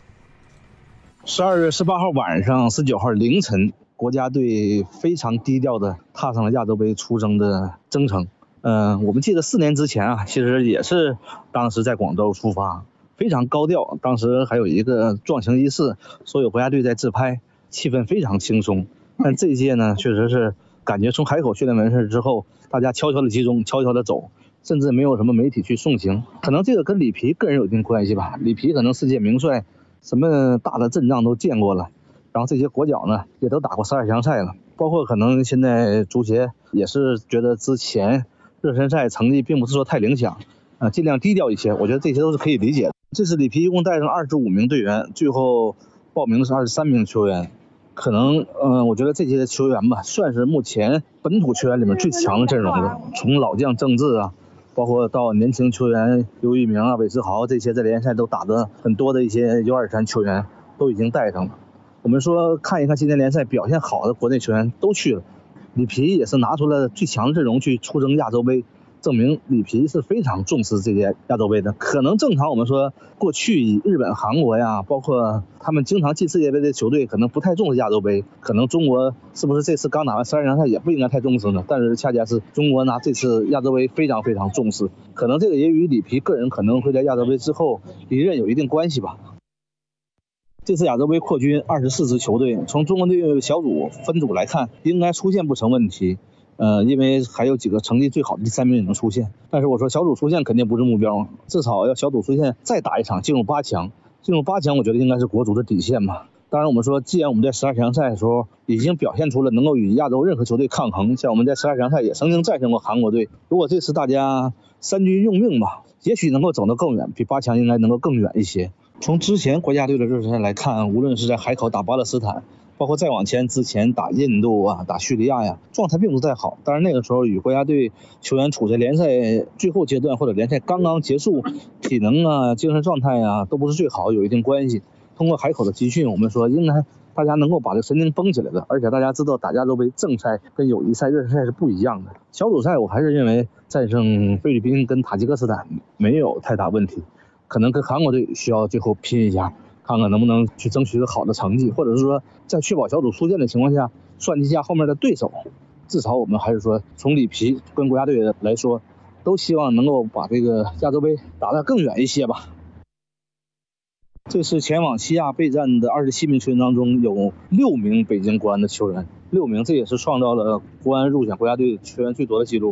？12月18号晚上、19号凌晨，国家队非常低调的踏上了亚洲杯出征的征程。我们记得4年之前啊，其实也是当时在广州出发，非常高调。当时还有一个壮行仪式，所有国家队在自拍，气氛非常轻松。但这一届呢，确实是感觉从海口训练完事之后，大家悄悄的集中，悄悄的走，甚至没有什么媒体去送行。可能这个跟里皮个人有一定关系吧。里皮可能世界名帅，什么大的阵仗都见过了，然后这些国脚呢也都打过12强赛了，包括可能现在足协也是觉得之前热身赛成绩并不是说太理想，尽量低调一些，我觉得这些都是可以理解的。这次里皮一共带上25名队员，最后报名的是23名球员，可能我觉得这些球员吧，算是目前本土球员里面最强的阵容的。从老将郑智啊，包括到年轻球员刘玉明啊、韦世豪这些在联赛都打得很多的一些U23球员都已经带上了。我们说看一看今年联赛表现好的国内球员都去了。里皮也是拿出了最强的阵容去出征亚洲杯，证明里皮是非常重视这些亚洲杯的。可能正常我们说过去以日本、韩国呀，包括他们经常进世界杯的球队可能不太重视亚洲杯，可能中国是不是这次刚打完12强赛也不应该太重视呢？但是恰恰是中国拿这次亚洲杯非常非常重视，可能这个也与里皮个人可能会在亚洲杯之后离任有一定关系吧。这次亚洲杯扩军24支球队，从中国队小组分组来看，应该出线不成问题。因为还有几个成绩最好的第3名也能出线。但是我说小组出线肯定不是目标，至少要小组出线再打一场进入8强。进入8强我觉得应该是国足的底线嘛。当然我们说既然我们在12强赛的时候已经表现出了能够与亚洲任何球队抗衡，像我们在12强赛也曾经战胜过韩国队，如果这次大家3军用命吧，也许能够走得更远，比8强应该能够更远一些。从之前国家队的热身赛来看，无论是在海口打巴勒斯坦，包括再往前之前打印度啊、打叙利亚呀，状态并不太好。当然那个时候与国家队球员处在联赛最后阶段或者联赛刚刚结束，体能啊、精神状态啊都不是最好，有一定关系。通过海口的集训，我们说应该大家能够把这个神经绷起来的。而且大家知道打亚洲杯正赛跟友谊赛、热身赛是不一样的。小组赛我还是认为战胜菲律宾跟塔吉克斯坦没有太大问题。可能跟韩国队需要最后拼一下，看看能不能去争取一个好的成绩，或者是说在确保小组出线的情况下，算计一下后面的对手。至少我们还是说，从里皮跟国家队来说，都希望能够把这个亚洲杯打得更远一些吧。这次前往西亚备战的27名球员当中，有6名北京国安的球员，6名，这也是创造了国安入选国家队球员最多的记录。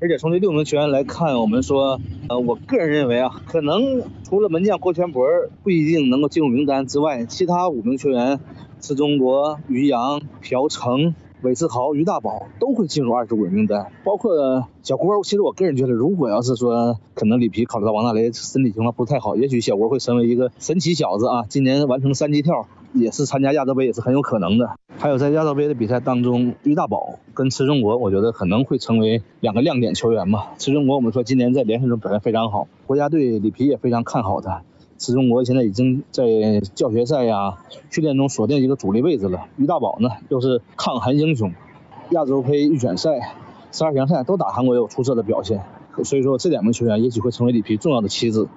而且从这6名球员来看，我们说，我个人认为啊，可能除了门将郭全博不一定能够进入名单之外，其他5名球员，池忠国、于洋、朴成、韦世豪、于大宝都会进入25人名单，包括小郭。其实我个人觉得，如果要是说可能里皮考虑到王大雷身体情况不太好，也许小郭会成为一个神奇小子啊，今年完成3级跳，也是参加亚洲杯也是很有可能的。还有在亚洲杯的比赛当中，于大宝跟池忠国，我觉得可能会成为2个亮点球员嘛。池忠国我们说今年在联赛中表现非常好，国家队里皮也非常看好他。池忠国现在已经在教学赛呀、训练中锁定一个主力位置了。于大宝呢，又是抗韩英雄，亚洲杯预选赛、12强赛都打韩国有出色的表现，所以说这2名球员也许会成为里皮重要的棋子。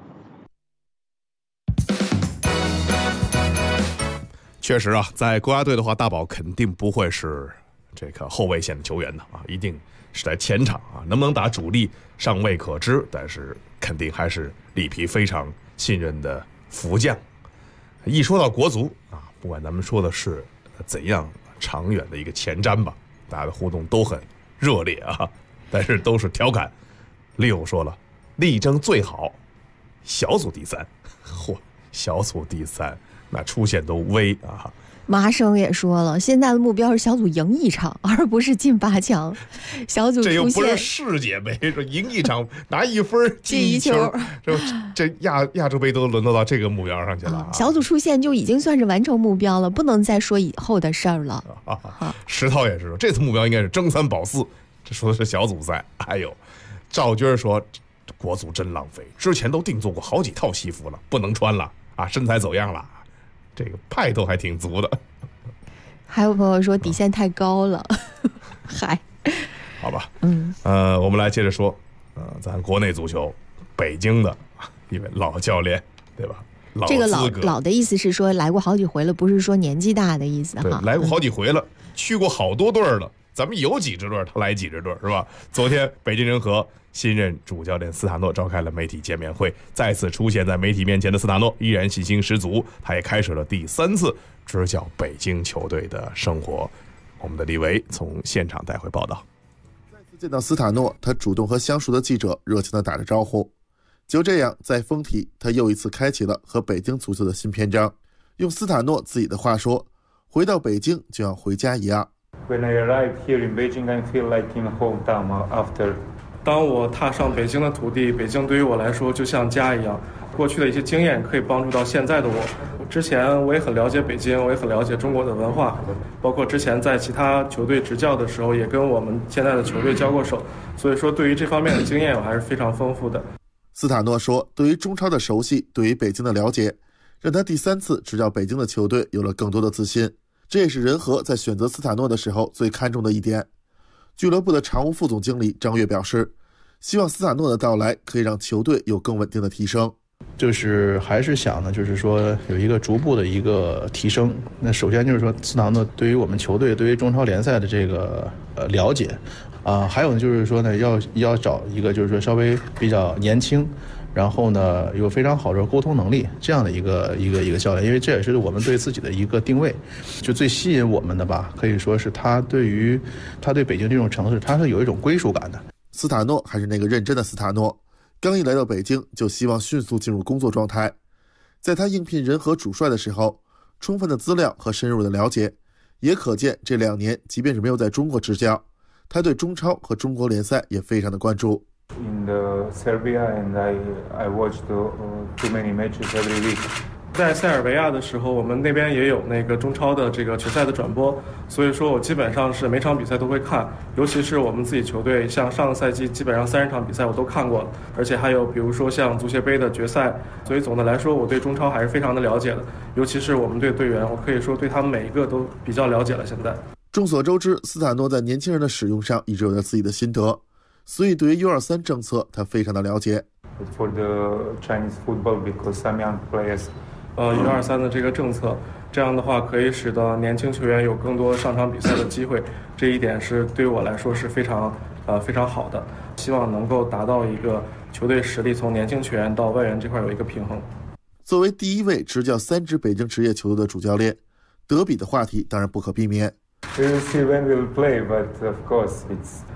确实啊，在国家队的话，大宝肯定不会是这个后卫线的球员的啊，一定是在前场啊，能不能打主力尚未可知，但是肯定还是里皮非常信任的福将。一说到国足啊，不管咱们说的是怎样长远的一个前瞻吧，大家的互动都很热烈啊，但是都是调侃。Leo说了，力争最好小组第3，嚯，小组第3。那出现都危啊！ 麻生也说了，现在的目标是小组赢1场，而不是进8强。小组出现， 这又不是世界杯，说赢1场拿1分进1球，这亚洲杯都沦落到这个目标上去了。 小组出现就已经算是完成目标了，不能再说以后的事儿了。 石涛也是说，这次目标应该是争3保4，这说的是小组赛。还有赵军说，国足真浪费，之前都定做过好几套西服了，不能穿了啊，身材走样了。这个派头还挺足的。 还有朋友说底线太高了，嗨， 好吧，我们来接着说，咱国内足球，北京的一位老教练，对吧？ 这个老的意思是说来过好几回了，不是说年纪大的意思哈。 来过好几回了，去过好多队了，咱们有几支队他来几支队是吧？昨天北京人和新任主教练斯塔诺召开了媒体见面会，再次出现在媒体面前的斯塔诺依然信心十足，他也开始了第3次执教北京球队的生活。我们的李维从现场带回报道。 再次见到斯塔诺，他主动和相熟的记者热情地打着招呼。就这样，在封体，他又一次开启了和北京足球的新篇章。用斯塔诺自己的话说，回到北京就像回家一样。 When I arrived here in Beijing, I feel like in hometown after 当我踏上北京的土地，北京对于我来说就像家一样。过去的一些经验可以帮助到现在的我。之前我也很了解北京，我也很了解中国的文化，包括之前在其他球队执教的时候，也跟我们现在的球队交过手。所以说，对于这方面的经验，我还是非常丰富的。 斯塔诺说，对于中超的熟悉，对于北京的了解，让他第3次执教北京的球队有了更多的自信。这也是人和在选择斯塔诺的时候最看重的一点。俱乐部的常务副总经理张悦表示，希望斯塔诺的到来可以让球队有更稳定的提升。 就是还是想呢，就是说有一个逐步的一个提升。那首先就是说，斯塔诺对于我们球队对于中超联赛的这个了解还有呢就是说呢，要找一个就是说稍微比较年轻，然后呢有非常好的沟通能力这样的一个教练，因为这也是我们对自己的一个定位。就最吸引我们的吧，可以说是他对北京这种城市，他是有一种归属感的。 斯塔诺还是那个认真的斯塔诺，刚一来到北京就希望迅速进入工作状态。在他应聘人和主帅的时候，充分的资料和深入的了解，也可见这2年即便是没有在中国执教，他对中超和中国联赛也非常的关注。 In the Serbia and I watched too many matches every week. 在塞尔维亚的时候，我们那边也有那个中超的这个决赛的转播，所以说我基本上是每场比赛都会看，尤其是我们自己球队，像上个赛季基本上30场比赛我都看过了，而且还有比如说像足协杯的决赛，所以总的来说我对中超还是非常的了解的，尤其是我们队队员，我可以说对他们每一个都比较了解了。现在众所周知，斯塔诺在年轻人的使用上一直有着自己的心得，所以对于 U23 政策他非常的了解。 For the Chinese football, because some young players U23 的这个政策，这样的话可以使得年轻球员有更多上场比赛的机会，这一点是对我来说是非常好的。希望能够达到一个球队实力从年轻球员到外援这块有一个平衡。 作为第1位执教3支北京职业球队的主教练，德比的话题当然不可避免。 We will see when we will play, but of course it's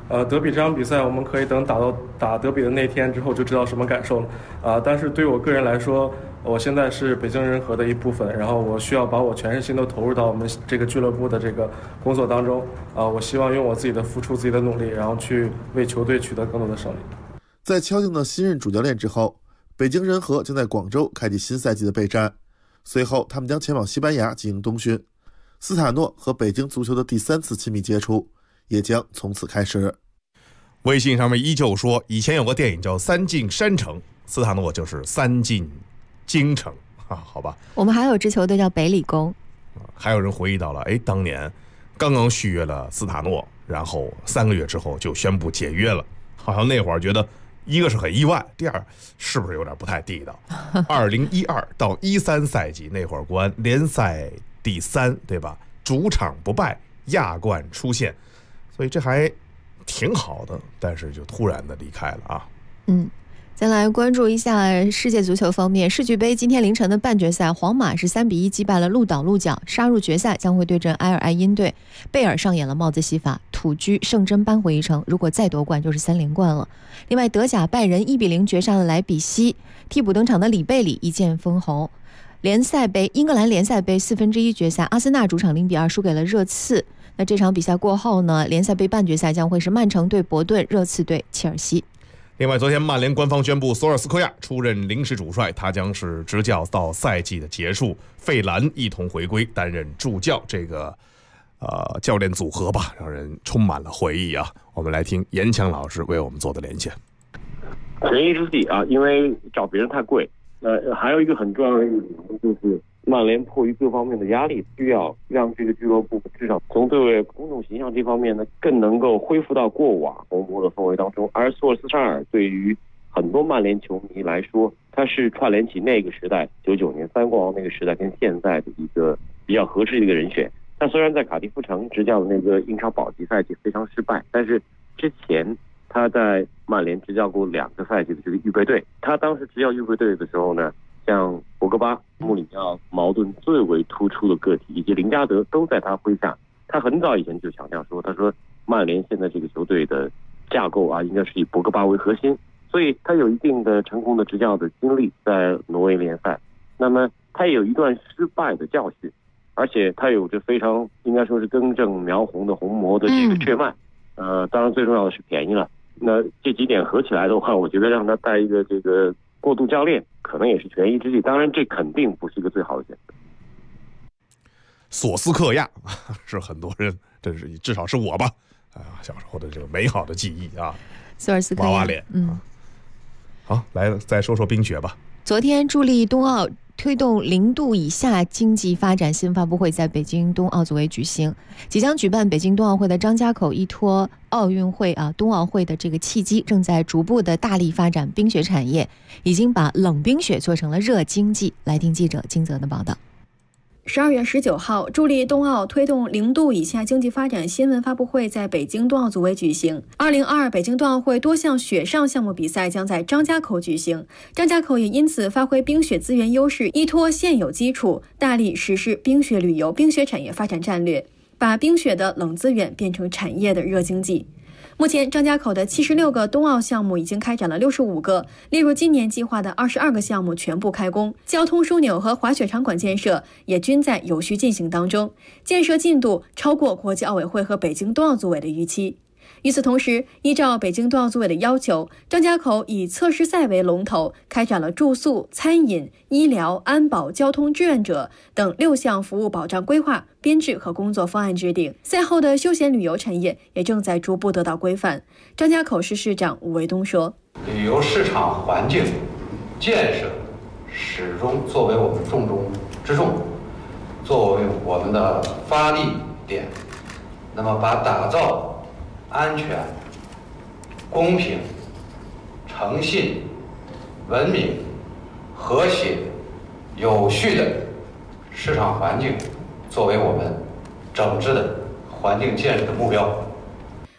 德比这场比赛，我们可以等打德比的那天之后就知道什么感受了。但是对我个人来说，我现在是北京人和的一部分，然后我需要把我全身心都投入到我们这个俱乐部的这个工作当中。我希望用我自己的付出、自己的努力，然后去为球队取得更多的胜利。 在敲定了新任主教练之后，北京人和将在广州开启新赛季的备战。随后，他们将前往西班牙进行冬训。斯塔诺和北京足球的第3次亲密接触也将从此开始。 微信上面依旧说，以前有个电影叫《三进山城》，斯塔诺就是3进京城啊，好吧。 我们还有支球队叫北理工。 还有人回忆到了，当年刚刚续约了斯塔诺，然后3个月之后就宣布解约了，好像那会儿觉得一个是很意外，第二是不是有点不太地道。2012到13赛季那会儿，国安联赛第3，对吧？主场不败，亚冠出线，所以这还挺好的，但是就突然的离开了啊。 再来关注一下世界足球方面，世俱杯今天凌晨的半决赛，皇马是3-1击败了鹿岛鹿角，杀入决赛，将会对阵埃尔艾因队。贝尔上演了帽子戏法，土居圣真扳回一城，如果再夺冠就是3连冠了。另外，德甲拜仁1-0绝杀了莱比锡，替补登场的里贝里一剑封喉。英格兰联赛杯1/4决赛，阿森纳主场0-2输给了热刺。那这场比赛过后呢，联赛杯半决赛将会是曼城对伯顿，热刺对切尔西。 另外，昨天曼联官方宣布索尔斯克亚出任临时主帅，他将是执教到赛季的结束，费兰一同回归担任助教。这个教练组合吧，让人充满了回忆啊。我们来听严强老师为我们做的连线。 权宜之计啊，因为找别人太贵。还有一个很重要的一点就是曼联迫于各方面的压力，需要让这个俱乐部至少从对公众形象这方面呢，更能够恢复到过往红魔的氛围当中。而索尔斯查尔对于很多曼联球迷来说，他是串联起那个时代99年3冠王那个时代跟现在的一个比较合适的一个人选。他虽然在卡迪夫城执教的那个英超保级赛季非常失败，但是之前他在曼联执教过2个赛季的这个预备队。他当时执教预备队的时候呢，像博格巴、穆里尼奥、矛盾最为突出的个体以及林加德都在他麾下。他很早以前就强调说，他说曼联现在这个球队的架构啊，应该是以博格巴为核心，所以他有一定的成功的执教的经历在挪威联赛。那么他也有一段失败的教训，而且他有着非常应该说是根正苗红的红魔的这个血脉。当然最重要的是便宜了。那这几点合起来的话，我觉得让他带一个这个过渡教练，可能也是权宜之计。当然，这肯定不是一个最好的选择。 索斯克亚是很多人，这是至少是我吧，小时候的这个美好的记忆啊。 索尔斯克亚， 娃娃脸。好，来再说说冰雪吧。 昨天助力冬奥推动0度以下经济发展新闻发布会在北京冬奥组委举行。即将举办北京冬奥会的张家口依托奥运会冬奥会的这个契机，正在逐步的大力发展冰雪产业，已经把冷冰雪做成了热经济。来听记者金泽的报道。 12月19号，助力冬奥推动0度以下经济发展新闻发布会在北京冬奥组委举行。2022北京冬奥会多项雪上项目比赛将在张家口举行，张家口也因此发挥冰雪资源优势，依托现有基础，大力实施冰雪旅游、冰雪产业发展战略，把冰雪的冷资源变成产业的热经济。目前，张家口的76个冬奥项目已经开展了65个，列入今年计划的22个项目全部开工。交通枢纽和滑雪场馆建设也均在有序进行当中，建设进度超过国际奥委会和北京冬奥组委的预期。与此同时，依照北京冬奥组委的要求，张家口以测试赛为龙头，开展了住宿、餐饮、医疗、安保、交通志愿者等6项服务保障规划、编制和工作方案制定。赛后的休闲旅游产业也正在逐步得到规范。张家口市市长武卫东说：“ 旅游市场环境建设始终作为我们重中之重，作为我们的发力点。那么，把打造安全、公平、诚信、文明、和谐、有序的市场环境作为我们整治的环境建设的目标。”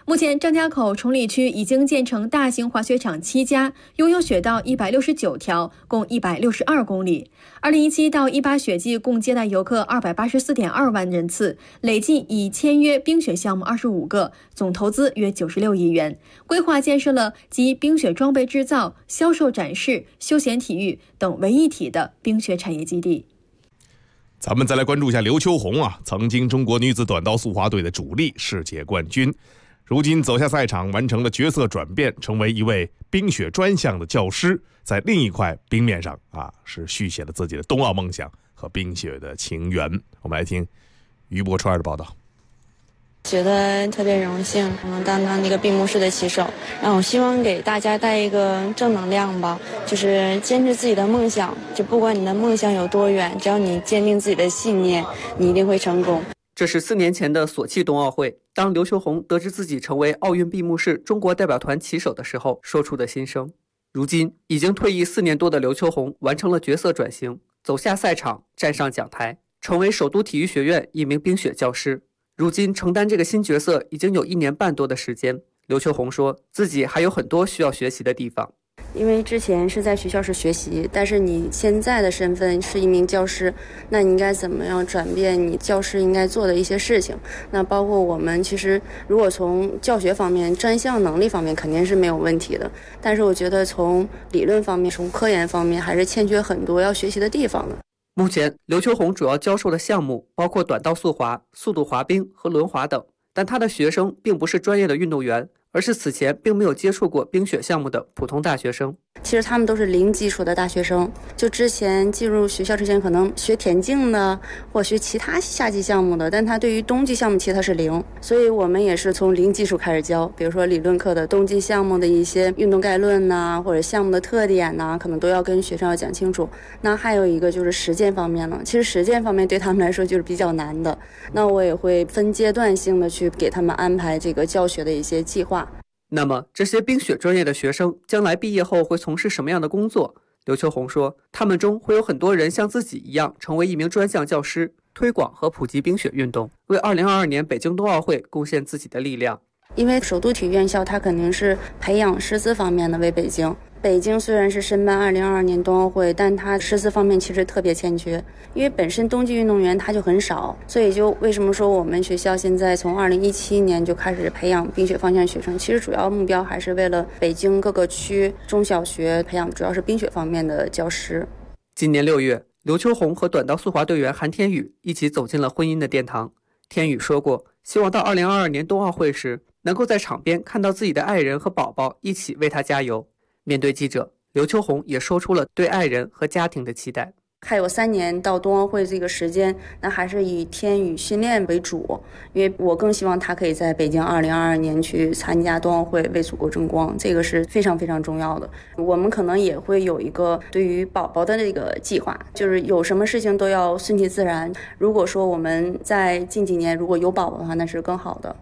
目前张家口崇礼区已经建成大型滑雪场7家，拥有雪道169条，共162公里。2017到18雪季共接待游客284.2万人次，累计已签约冰雪项目25个，总投资约96亿元。规划建设了集冰雪装备制造、销售展示、休闲体育等为一体的冰雪产业基地。 咱们再来关注一下刘秋红啊，曾经中国女子短道速滑队的主力，世界冠军。如今走下赛场，完成了角色转变，成为一位冰雪专项的教师，在另一块冰面上是续写了自己的冬奥梦想和冰雪的情缘。我们来听于博川的报道。 觉得特别荣幸能当那个闭幕式的旗手，然后我希望给大家带一个正能量吧，就是坚持自己的梦想，就不管你的梦想有多远，只要你坚定自己的信念，你一定会成功。 这是4年前的索契冬奥会，当刘秋红得知自己成为奥运闭幕式中国代表团旗手的时候说出的心声。如今已经退役4年多的刘秋红完成了角色转型，走下赛场，站上讲台，成为首都体育学院一名冰雪教师。如今承担这个新角色已经有1年半多的时间，刘秋红说自己还有很多需要学习的地方。 因为之前是在学校是学习，但是你现在的身份是一名教师，那你应该怎么样转变你教师应该做的一些事情？那包括我们其实如果从教学方面、专项能力方面肯定是没有问题的，但是我觉得从理论方面、从科研方面还是欠缺很多要学习的地方的。 目前刘秋红主要教授的项目包括短道速滑、速度滑冰和轮滑等，但他的学生并不是专业的运动员，而是此前并没有接触过冰雪项目的普通大学生。 其实他们都是零基础的大学生，就之前进入学校之前可能学田径的或学其他夏季项目的，但他对于冬季项目其实他是0，所以我们也是从零基础开始教，比如说理论课的冬季项目的一些运动概论呐，或者项目的特点呐，可能都要跟学生要讲清楚。那还有一个就是实践方面了，其实实践方面对他们来说就是比较难的，那我也会分阶段性的去给他们安排这个教学的一些计划。 那么这些冰雪专业的学生将来毕业后会从事什么样的工作？刘秋红说，他们中会有很多人像自己一样成为一名专项教师，推广和普及冰雪运动，为2022年北京冬奥会贡献自己的力量。 因为首都体育院校它肯定是培养师资方面的为北京。北京虽然是申办2022年冬奥会，但它师资方面其实特别欠缺，因为本身冬季运动员它就很少，所以就为什么说我们学校现在从2017年就开始培养冰雪方向学生，其实主要目标还是为了北京各个区中小学培养主要是冰雪方面的教师。 今年6月，刘秋红和短道速滑队员韩天宇一起走进了婚姻的殿堂。天宇说过，希望到2022年冬奥会时能够在场边看到自己的爱人和宝宝一起为他加油。面对记者，刘秋红也说出了对爱人和家庭的期待。 还有3年到冬奥会这个时间，那还是以天宇训练为主，因为我更希望他可以在北京2022年去参加冬奥会，为祖国争光，这个是非常非常重要的。我们可能也会有一个对于宝宝的这个计划，就是有什么事情都要顺其自然。如果说我们在近几年如果有宝宝的话，那是更好的。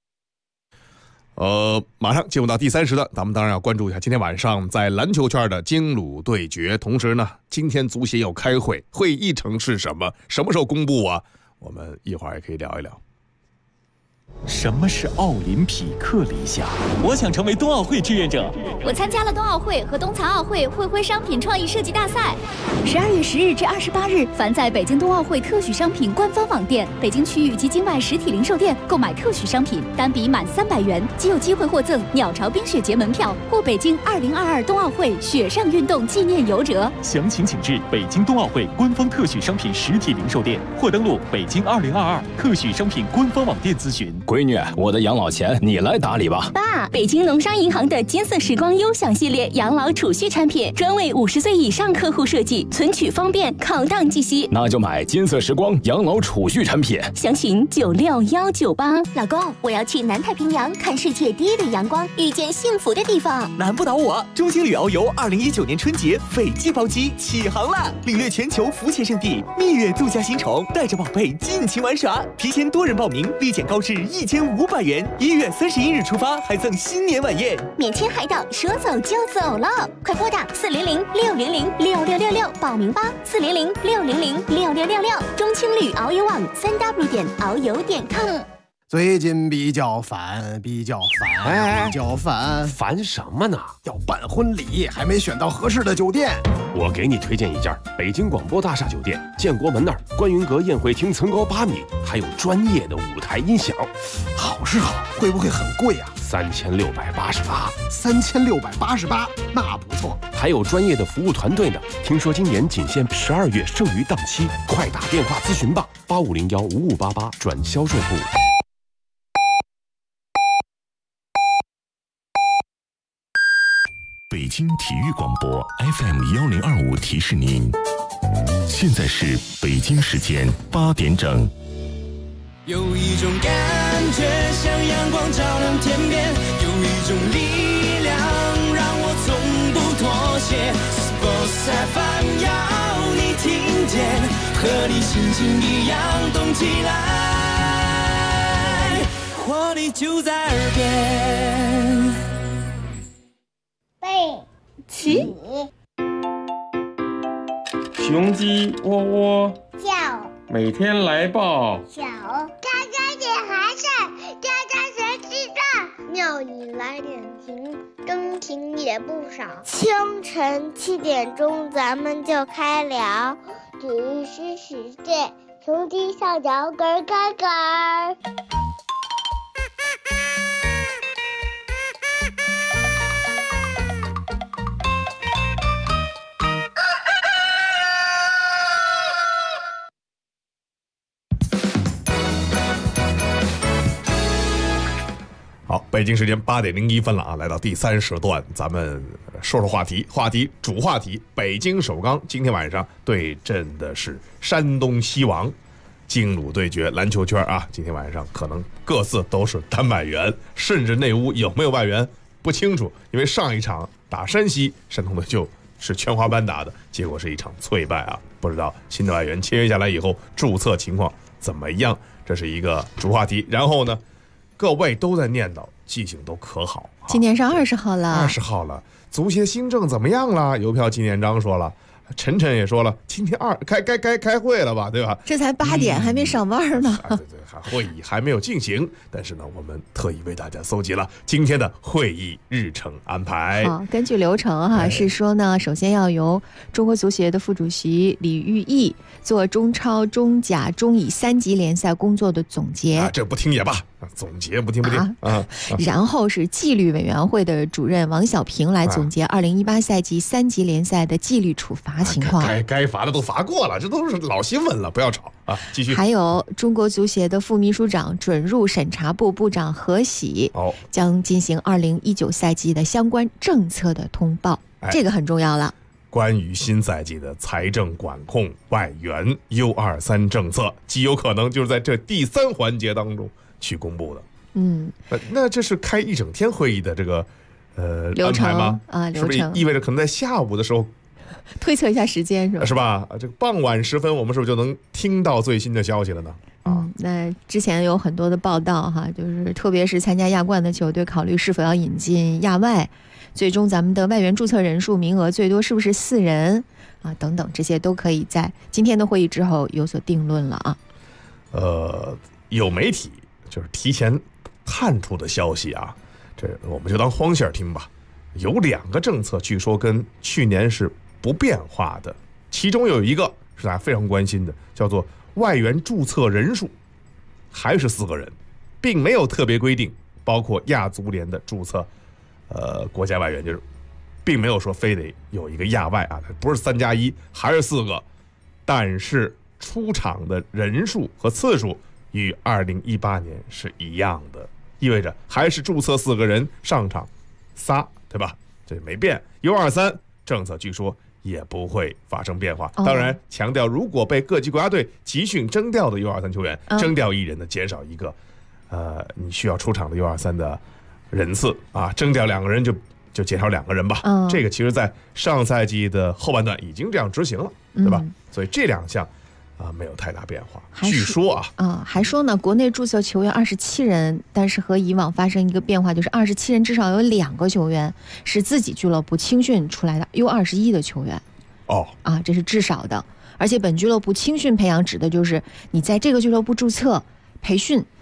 马上进入到第3时段，咱们当然要关注一下今天晚上在篮球圈的京鲁对决。同时呢，今天足协要开会，会议程是什么？什么时候公布啊？我们一会儿也可以聊一聊。 什么是奥林匹克理想？我想成为冬奥会志愿者。 我参加了冬奥会和冬残奥会会徽商品创意设计大赛。12月10日至28日，凡在北京冬奥会特许商品官方网店、北京区域及境外实体零售店购买特许商品，单笔满300元，即有机会获赠鸟巢冰雪节门票或北京2022冬奥会雪上运动纪念游折。 详情请至北京冬奥会官方特许商品实体零售店，或登录北京2022特许商品官方网店咨询。 闺女，我的养老钱你来打理吧。 爸，北京农商银行的金色时光优享系列养老储蓄产品，专为50岁以上客户设计，存取方便，考档即息。 那就买金色时光养老储蓄产品， 详询96198。老公，我要去南太平洋看世界第一缕阳光，遇见幸福的地方。 难不倒我！中青旅遨游2019年春节斐济包机起航了，领略全球浮潜圣地，蜜月度假新宠，带着宝贝尽情玩耍。提前多人报名，立减高至1500元，1月31日出发，还赠新年晚宴， 免签海岛，说走就走了，快拨打400-600-6666报名吧，400-600-6666，中青旅遨游网3w.遨游.com。 最近比较烦， 烦什么呢？ 要办婚礼，还没选到合适的酒店。 我给你推荐一家北京广播大厦酒店，建国门那儿观云阁宴会厅层高8米，还有专业的舞台音响。 好是好，会不会很贵啊 ？3688。 3688，那不错。 还有专业的服务团队呢。听说今年仅限12月剩余档期，快打电话咨询吧，85015588转销售部。 北京体育广播 FM1025提示您，现在是北京时间8点整。 有一种感觉像阳光照亮天边，有一种力量让我从不妥协。Sports FM 要你听见，和你心情一样动起来，活力就在耳边。 起， 雄鸡窝窝叫， 每天来报小，家家点寒碜，家家学记账，庙里来点情，征情也不少。清晨7点钟，咱们就开聊，体育新世界，雄鸡上脚跟跟跟。 好，北京时间8点01分了啊，来到第3时段，咱们说说话题，主话题，北京首钢今天晚上对阵的是山东西王，京鲁对决，篮球圈啊，今天晚上可能各自都是单外援，甚至内屋有没有外援不清楚，因为上一场打山西，山东队就是全华班打的，结果是一场脆败啊，不知道新的外援签约下来以后注册情况怎么样，这是一个主话题。然后呢，各位都在念叨，记性都可好。 今年是20号了 ，20号了，足协新政怎么样了？邮票纪念章说了，晨晨也说了，今天开会了吧，对吧？ 这才8点，还没上班呢。 对，会议还没有进行，但是呢，我们特意为大家搜集了今天的会议日程安排。 好，根据流程哈，是说呢，首先要由中国足协的副主席李玉毅做中超、中甲、中乙3级联赛工作的总结。 这不听也罢，总结不听啊。 然后是纪律委员会的主任王小平来总结2018赛季3级联赛的纪律处罚情况。 该罚的都罚过了，这都是老新闻了，不要吵啊！继续。 还有中国足协的副秘书长、准入审查部部长何喜将进行2019赛季的相关政策的通报，这个很重要了。 关于新赛季的财政管控、外援、U23政策，极有可能就是在这第3环节当中去公布的。那这是开一整天会议的这个流程吗？ 流程是不是意味着可能在下午的时候推测一下时间是吧？ 这个傍晚时分，我们是不是就能听到最新的消息了呢？ 那之前有很多的报道哈，就是特别是参加亚冠的球队考虑是否要引进亚外，最终咱们的外援注册人数名额最多是不是4人啊？等等，这些都可以在今天的会议之后有所定论了啊。 有媒体就是提前探出的消息啊，这我们就当荒线听吧。有2个政策据说跟去年是不变化的，其中有一个是大家非常关心的，叫做外援注册人数还是4个人，并没有特别规定，包括亚足联的注册国家外援，就是并没有说非得有一个亚外啊，不是3+1还是4个，但是出场的人数和次数与2018年是一样的，意味着还是注册4个人上场仨，对吧？这没变。U23政策据说也不会发生变化，当然强调，如果被各级国家队集训征调的 U23 球员征调1人的，减少一个你需要出场的 U23 的人次啊，征调2个人就减少2个人吧。这个其实在上赛季的后半段已经这样执行了，对吧？所以这2项没有太大变化。据说还说呢，国内注册球员27人，但是和以往发生一个变化，就是27人至少有2个球员是自己俱乐部青训出来的 U21 的球员。这是至少的。而且本俱乐部青训培养指的就是你在这个俱乐部注册培训，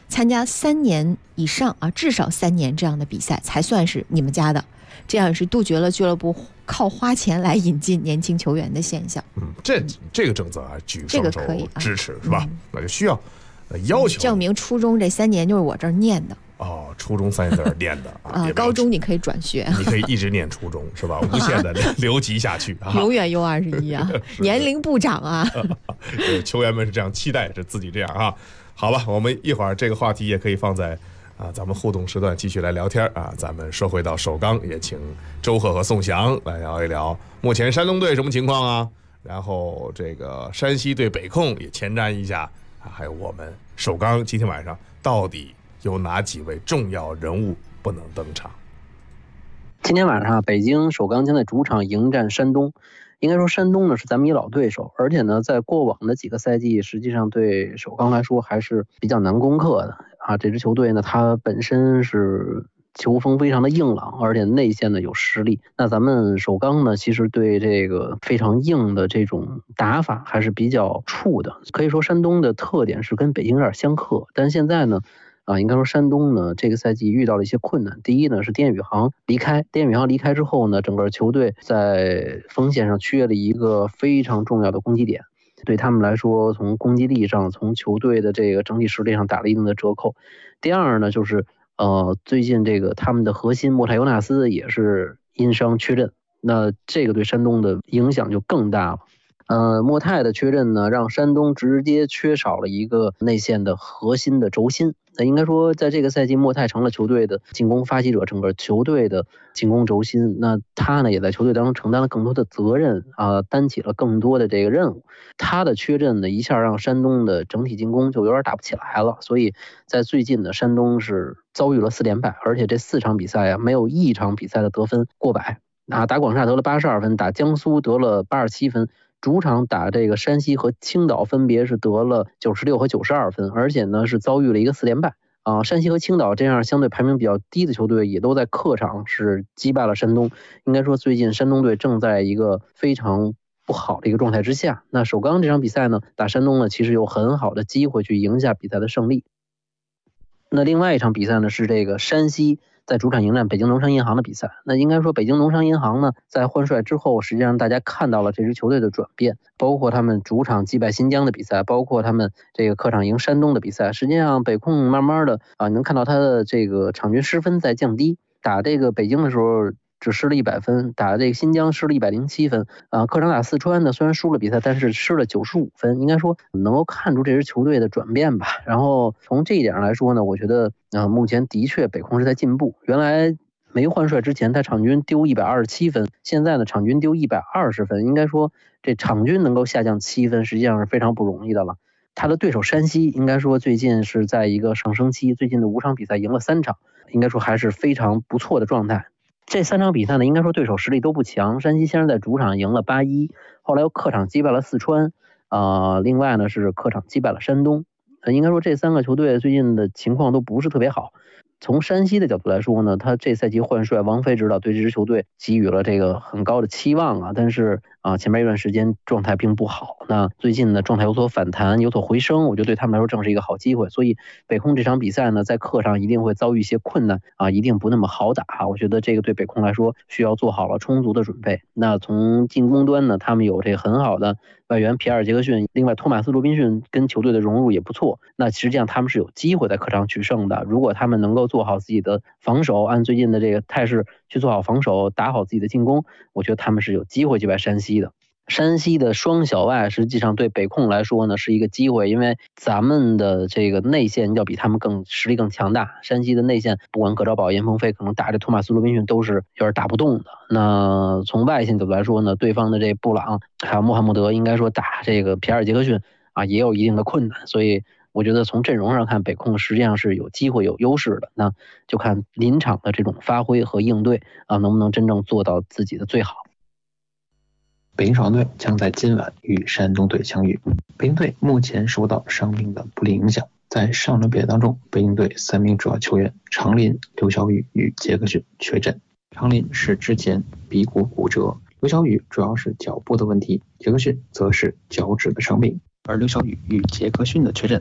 参加3年以上啊，至少3年这样的比赛才算是你们家的，这样是杜绝了俱乐部靠花钱来引进年轻球员的现象。 这个政策啊，举双手支持，是吧？那就需要要求证明初中这3年就是我这儿念的。 初中3年在这儿念的啊， 高中你可以转学， 你可以一直念初中，是吧？无限的留级下去啊， 永远U21啊，年龄不长啊。 球员们是这样期待着自己这样啊。好吧，我们一会儿这个话题也可以放在咱们互动时段继续来聊天啊。咱们说回到首钢，也请周贺和宋翔来聊一聊目前山东队什么情况啊？然后这个山西对北控也前瞻一下啊，还有我们首钢今天晚上到底有哪几位重要人物不能登场？ 今天晚上北京首钢将在主场迎战山东。应该说山东呢是咱们一老对手，而且呢在过往的几个赛季实际上对首钢来说还是比较难攻克的啊。这支球队呢它本身是球风非常的硬朗，而且内线呢有实力。那咱们首钢呢其实对这个非常硬的这种打法还是比较怵的。可以说山东的特点是跟北京有点相克，但现在呢应该说山东呢这个赛季遇到了一些困难。第一呢是丁宇航离开之后呢，整个球队在锋线上缺了一个非常重要的攻击点，对他们来说从攻击力上，从球队的这个整体实力上打了一定的折扣。第二呢就是最近这个他们的核心莫泰尤纳斯也是因伤缺阵，那这个对山东的影响就更大了。莫泰的缺阵呢，让山东直接缺少了一个内线的核心的轴心。那应该说，在这个赛季，莫泰成了球队的进攻发起者，整个球队的进攻轴心。那他呢，也在球队当中承担了更多的责任担起了更多的这个任务。他的缺阵呢，一下让山东的整体进攻就有点打不起来了。所以在最近呢，山东是遭遇了4连败，而且这4场比赛没有一场比赛的得分过百。打广厦得了82分，打江苏得了87分。主场打这个山西和青岛分别是得了96和92分，而且呢是遭遇了一个4连败山西和青岛这样相对排名比较低的球队也都在客场是击败了山东。应该说最近山东队正在一个非常不好的一个状态之下。那首钢这场比赛呢打山东呢其实有很好的机会去赢下比赛的胜利。那另外一场比赛呢是这个山西在主场迎战北京农商银行的比赛。那应该说北京农商银行呢在换帅之后，实际上大家看到了这支球队的转变，包括他们主场击败新疆的比赛，包括他们这个客场赢山东的比赛。实际上北控慢慢的能看到他的这个场均失分在降低。打这个北京的时候只失了100分，打这个新疆失了107分客场打四川呢虽然输了比赛，但是失了95分。应该说能够看出这支球队的转变吧。然后从这一点上来说呢，我觉得目前的确北控是在进步。原来没换帅之前他场均丢127分，现在呢场均丢120分，应该说这场均能够下降7分实际上是非常不容易的了。他的对手山西应该说最近是在一个上升期，最近的5场比赛赢了3场，应该说还是非常不错的状态。这3场比赛呢应该说对手实力都不强。山西先是在主场赢了8-1，后来又客场击败了四川另外呢是客场击败了山东。应该说这3个球队最近的情况都不是特别好。从山西的角度来说呢，他这赛季换帅王菲指导对这支球队给予了这个很高的期望但是前面一段时间状态并不好。那最近呢状态有所反弹，有所回升，我觉得对他们来说正是一个好机会。所以北控这场比赛呢在客场一定会遭遇一些困难一定不那么好打我觉得这个对北控来说需要做好了充足的准备。那从进攻端呢，他们有这个很好的外援皮埃尔·杰克逊，另外托马斯·罗宾逊跟球队的融入也不错。那实际上他们是有机会在客场取胜的，如果他们能够做好自己的防守，按最近的这个态势去做好防守，打好自己的进攻，我觉得他们是有机会击败山西的。山西的双小外实际上对北控来说呢是一个机会，因为咱们的这个内线要比他们实力更强大。山西的内线不管葛兆宝、严鹏飞可能打这托马斯·罗宾逊都是有点打不动的。那从外线角度来说呢，对方的这布朗还有穆罕默德应该说打这个皮埃尔·杰克逊也有一定的困难。所以我觉得从阵容上看，北控实际上是有机会有优势的。那就看临场的这种发挥和应对能不能真正做到自己的最好。 北京首钢队将在今晚与山东队相遇。北京队目前受到伤病的不利影响，在上轮比赛当中，北京队3名主要球员常林、刘晓宇与杰克逊缺阵。常林是之前鼻骨骨折，刘晓宇主要是脚部的问题，杰克逊则是脚趾的伤病。而刘晓宇与杰克逊的缺阵，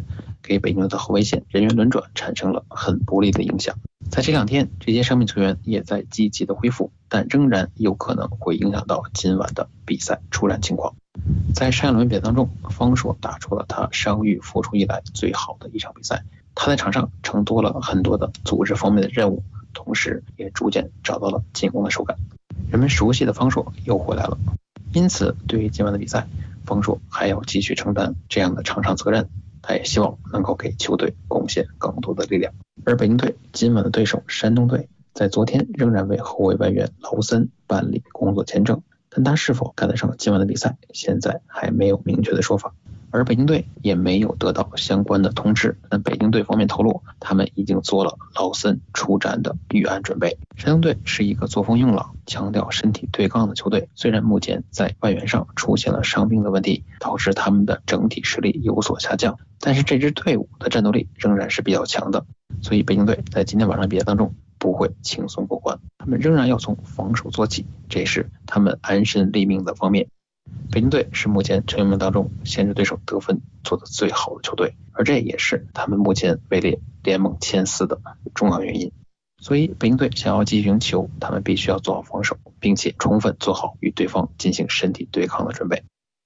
给北京队的后卫线人员轮转产生了很不利的影响。在这2天，这些伤病球员也在积极的恢复，但仍然有可能会影响到今晚的比赛出战情况。在上一轮比赛当中，方硕打出了他伤愈复出以来最好的一场比赛，他在场上承托了很多的组织方面的任务，同时也逐渐找到了进攻的手感。人们熟悉的方硕又回来了，因此对于今晚的比赛，方硕还要继续承担这样的场上责任，他也希望能够给球队贡献更多的力量。而北京队今晚的对手山东队在昨天仍然为后卫外援劳森办理工作签证，但他是否赶得上今晚的比赛，现在还没有明确的说法。而北京队也没有得到相关的通知，但北京队方面透露，他们已经做了劳森出战的预案准备。山东队是一个作风硬朗、强调身体对抗的球队，虽然目前在外援上出现了伤病的问题，导致他们的整体实力有所下降，但是这支队伍的战斗力仍然是比较强的，所以北京队在今天晚上比赛当中不会轻松过关，他们仍然要从防守做起，这是他们安身立命的方面。北京队是目前成员们当中限制对手得分做得最好的球队，而这也是他们目前位列联盟前4的重要原因。所以北京队想要继续赢球，他们必须要做好防守，并且充分做好与对方进行身体对抗的准备。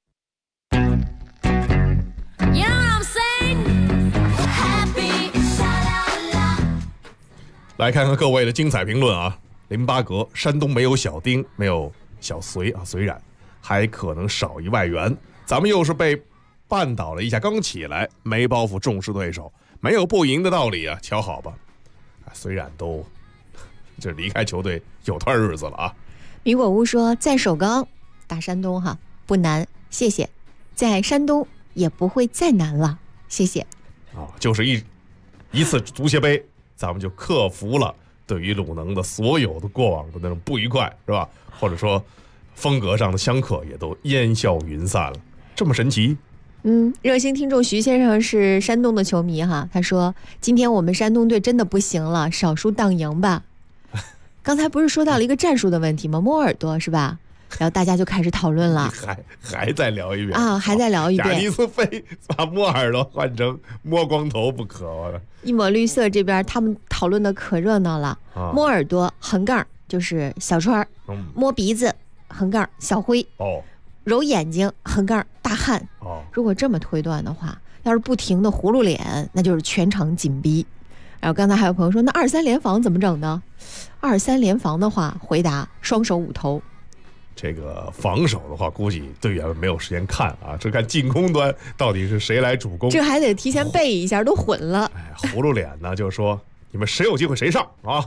来看看各位的精彩评论啊！淋巴格，山东没有小丁，没有小隋啊，隋冉，还可能少一外援。咱们又是被绊倒了一下，刚起来，没包袱，重视对手，没有不赢的道理啊！瞧好吧，隋冉都这离开球队有段日子了啊。 米果屋说，在首钢打山东哈不难，谢谢。在山东也不会再难了，谢谢。 就是一次足协杯，咱们就克服了对于鲁能的所有的过往的那种不愉快，是吧？或者说风格上的相克也都烟消云散了，这么神奇。 热心听众徐先生是山东的球迷哈，他说今天我们山东队真的不行了，少输当赢吧。刚才不是说到了一个战术的问题吗？摸耳朵是吧？然后大家就开始讨论了， 还再聊一遍啊，还再聊一遍。 贾尼斯非把摸耳朵换成摸光头不可了。 一抹绿色这边他们讨论的可热闹了，摸耳朵横杠就是小川，摸鼻子横杠小辉，揉眼睛横杠大汉。如果这么推断的话，要是不停的葫芦脸，那就是全场紧逼。然后刚才还有朋友说，那2-3联防怎么整呢？2-3联防的话，回答双手捂头。 这个防守的话，估计队员们没有时间看啊，只看进攻端到底是谁来主攻， 这还得提前背一下，都混了。 葫芦脸呢，就是说你们谁有机会谁上啊。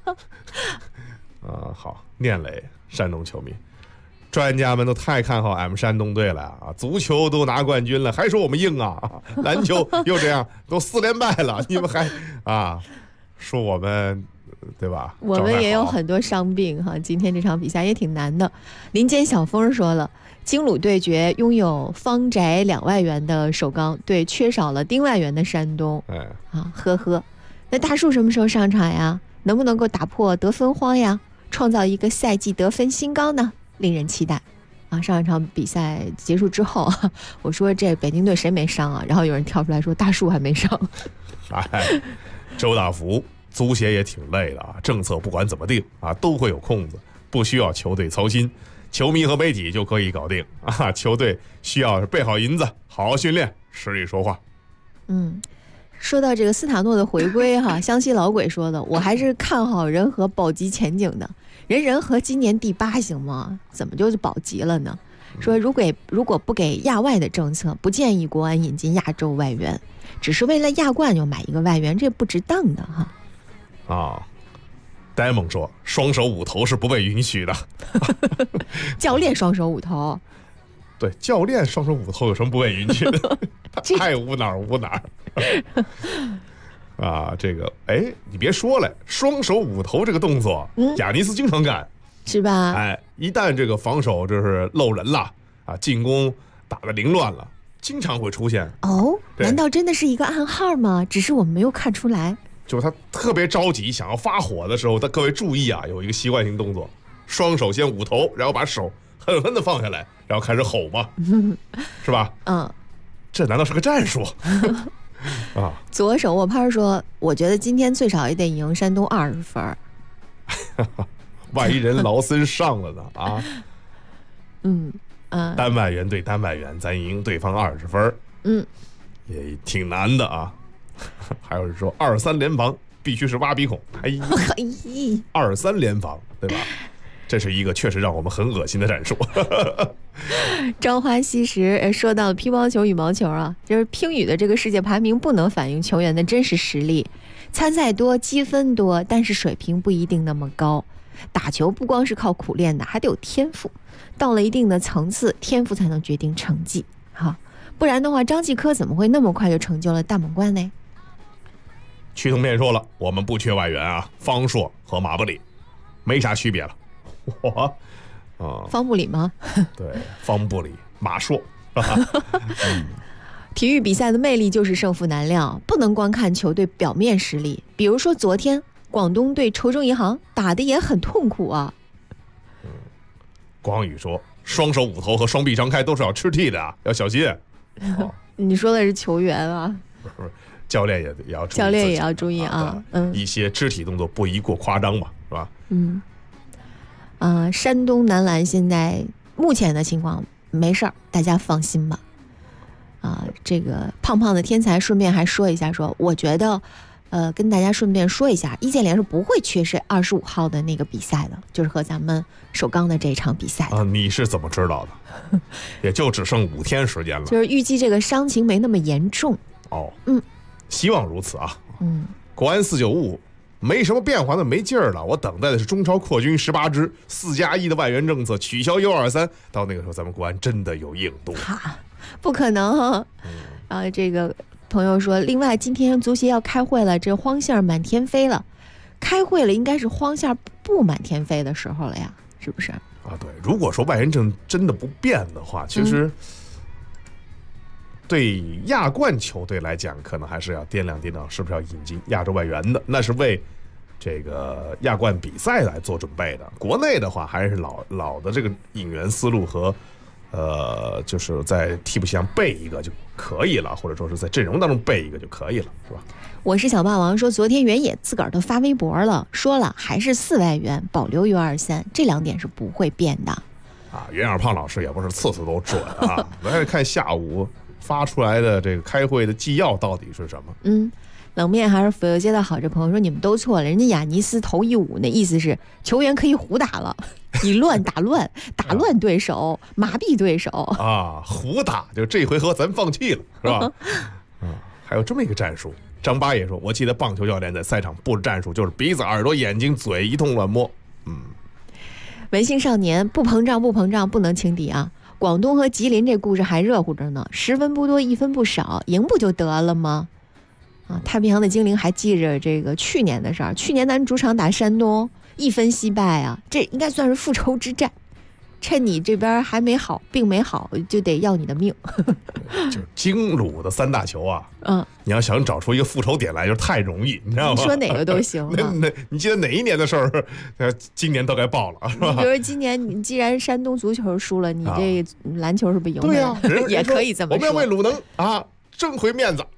好，念磊，山东球迷，专家们都太看好俺们山东队了啊！足球都拿冠军了，还说我们硬啊？篮球又这样，都4连败了，你们还说我们？对吧？ 我们也有很多伤病哈，今天这场比赛也挺难的。林间小峰说了，京鲁对决拥有方翟2外援的首钢对缺少了丁外援的山东，呵呵。那大树什么时候上场呀？能不能够打破得分荒呀？创造一个赛季得分新高呢？令人期待啊！上一场比赛结束之后，我说这北京队谁没伤啊？然后有人跳出来说大树还没伤。 周大福。足协也挺累的啊，政策不管怎么定啊，都会有空子，不需要球队操心，球迷和媒体就可以搞定啊。球队需要是备好银子，好好训练，实力说话。 说到这个斯塔诺的回归哈，湘西老鬼说的，我还是看好人和保级前景的。人和今年第8行吗？怎么就是保级了呢？说如果不给亚外的政策，不建议国安引进亚洲外援，只是为了亚冠就买一个外援，这不值当的哈。 呆萌说双手捂头是不被允许的。 教练双手捂头， 对，教练双手捂头有什么不被允许的？太捂哪儿啊！这个你别说了，双手捂头这个动作，亚尼斯经常干， 是吧？ 一旦这个防守就是漏人了啊，进攻打得凌乱了，经常会出现。 难道真的是一个暗号吗？只是我们没有看出来。 就是他特别着急想要发火的时候，各位注意啊，有一个习惯性动作，双手先捂头，然后把手狠狠地放下来，然后开始吼嘛，是吧？ 嗯， 这难道是个战术？ 啊， 左手握拍说，我觉得今天最少也得赢山东20分。 万一人劳森上了呢啊？单外援对单外援，咱赢对方20分，也挺难的啊。还有人说2-3联防必须是挖鼻孔，2-3联防，对吧？这是一个确实让我们很恶心的战术。 朝花夕拾说到了乒乓球、羽毛球啊，就是乒羽的这个世界排名不能反映球员的真实实力，参赛多、积分多，但是水平不一定那么高。打球不光是靠苦练的，还得有天赋。到了一定的层次，天赋才能决定成绩。好，不然的话，张继科怎么会那么快就成就了大满贯呢？ 曲同片说了，我们不缺外援啊，方硕和马布里没啥区别了。 方布里吗？ 对，方布里、马硕。 体育比赛的魅力就是胜负难料，不能光看球队表面实力。比如说昨天广东对稠州银行打得也很痛苦啊。 光宇说，双手捂头和双臂张开都是要吃替的啊，要小心。 你说的是球员啊？ 不是，教练也要注意， 教练也要注意啊。 一些肢体动作不宜过夸张嘛，是吧？ 山东男篮现在目前的情况没事儿，大家放心吧。这个胖胖的天才顺便还说一下，说我觉得，跟大家顺便说一下，易建联是不会缺失25号的那个比赛的，就是和咱们首钢的这场比赛的。 你是怎么知道的？也就只剩5天时间了， 就是预计这个伤情没那么严重。 希望如此啊。国安495没什么变化，那没劲儿了。我等待的是中超扩军18支，4+1的外援政策，取消123，到那个时候咱们国安真的有硬度。 不可能啊！这个朋友说，另外今天足协要开会了，这荒线满天飞了，开会了应该是荒线不满天飞的时候了呀，是不是？ 对，如果说外援政真的不变的话，其实对亚冠球队来讲，可能还是要掂量掂量，是不是要引进亚洲外援的，那是为这个亚冠比赛来做准备的。国内的话，还是老的这个引援思路和就是在替补席上备一个就可以了，或者说是在阵容当中备一个就可以了，是吧？ 我是小霸王说，昨天原野自个儿都发微博了，说了还是4外援，保留U23，这2点是不会变的。 袁小胖老师也不是次次都准啊。来看下午发出来的这个开会的纪要到底是什么？ 冷面还是府右街的好，这朋友说你们都错了，人家雅尼斯头一舞那意思是球员可以胡打了，以乱打乱，打乱对手，麻痹对手胡打就这回合咱放弃了，是吧？还有这么一个战术。张八也说，我记得棒球教练在赛场布置战术就是鼻子、耳朵、眼睛、嘴一通乱摸。 文心少年不膨胀不膨胀，不能轻敌啊！广东和吉林这故事还热乎着呢，10分不多1分不少，赢不就得了吗？太平洋的精灵还记着这个去年的事儿，去年咱主场打山东1分惜败啊，这应该算是复仇之战。趁你这边还没好，病没好，就得要你的命。 就是京鲁的3大球啊，你要想找出一个复仇点来，就太容易，你知道吗？ 你说哪个都行。 你记得哪一年的事儿，今年都该报了，是吧？ 你比如今年，你既然山东足球输了，你这篮球是不是赢了？ 对呀， 也可以这么说。 我们要为鲁能争回面子。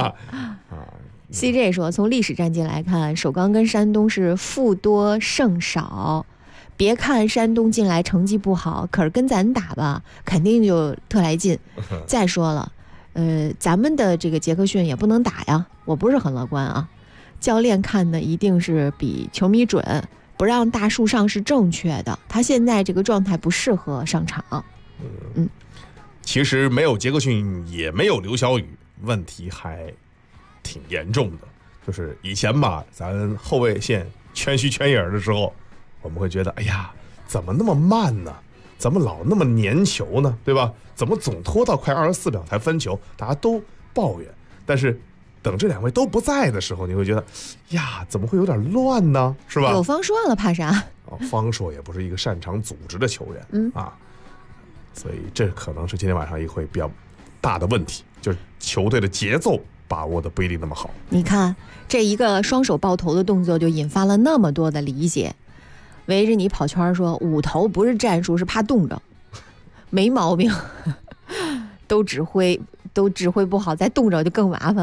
CJ 说，从历史战绩来看，首钢跟山东是负多胜少。别看山东近来成绩不好，可是跟咱打吧，肯定就特来劲。再说了，咱们的这个杰克逊也不能打呀，我不是很乐观啊。教练看的一定是比球迷准，不让大树上是正确的。他现在这个状态不适合上场。 其实没有杰克逊，也没有刘晓宇，问题还挺严重的。就是以前吧，咱后卫线全虚全影的时候，我们会觉得，哎呀，怎么那么慢呢？怎么老那么粘球呢？对吧？怎么总拖到快24秒才分球？大家都抱怨。但是等这2位都不在的时候，你会觉得，呀，怎么会有点乱呢？是吧？ 有方硕了，怕啥？ 方硕也不是一个擅长组织的球员，所以这可能是今天晚上一回比较大的问题，就是球队的节奏把握的不一定那么好。 你看，这一个双手抱头的动作就引发了那么多的理解。围着你跑圈说捂头不是战术，是怕冻着，没毛病。都指挥不好，再冻着就更麻烦了。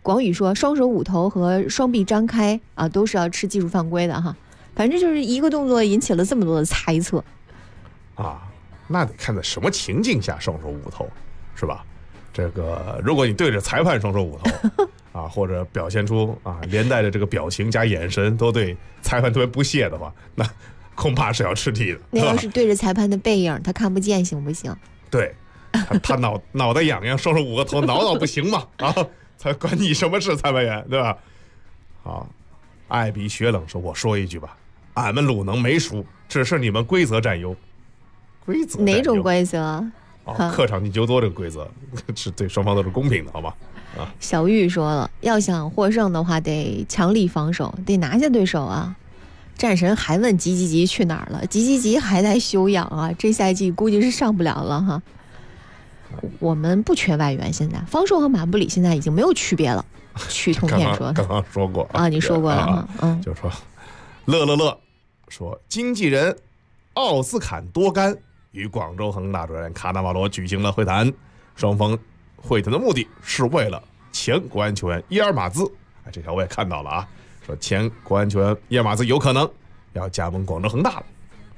广宇说双手捂头和双臂张开啊，都是要吃技术犯规的哈。反正就是一个动作引起了这么多的猜测啊，那得看在什么情境下双手捂头，是吧？这个如果你对着裁判双手捂头啊，或者表现出啊连带的这个表情加眼神都对裁判特别不屑的话，那恐怕是要吃踢的。 那要是对着裁判的背影，他看不见行不行？ 对，他脑袋痒痒，双手捂个头，挠不行嘛啊，才关你什么事，裁判员对吧？好，艾比雪冷说：“我说一句吧，俺们鲁能没输，只是你们规则占优。规则哪种规则？ 客场地球多这个规则是对双方都是公平的，好吗？啊， 小玉说了，要想获胜的话，得强力防守，得拿下对手啊。战神还问吉去哪儿了？吉还在休养啊，这赛季估计是上不了了哈。我们不缺外援，现在方硕和马布里现在已经没有区别了。曲通天说的， 刚刚说过啊，你说过了， 就是说，乐说经纪人奥斯坎多甘与广州恒大主任卡纳瓦罗举行了会谈，双方会谈的目的是为了前国安球员伊尔马兹，这条我也看到了啊，说前国安球员伊尔马兹有可能要加盟广州恒大了。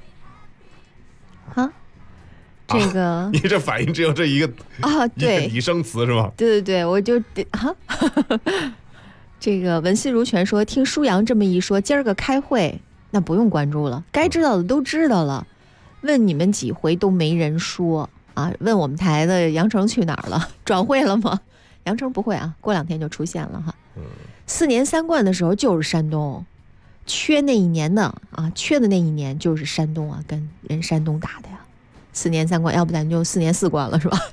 啊，这个、 你这反应只有这一个啊，对， 拟声词是吗？ 对，我就哈。这个文思如泉说，听舒阳这么一说，今儿个开会那不用关注了，该知道的都知道了。问你们几回都没人说啊！问我们台的杨成去哪儿了？转会了吗？杨成不会啊，过2天就出现了哈。4年3冠的时候就是山东，缺的那一年就是山东啊，跟人山东打的呀。4年3冠，要不咱就4年4冠了是吧？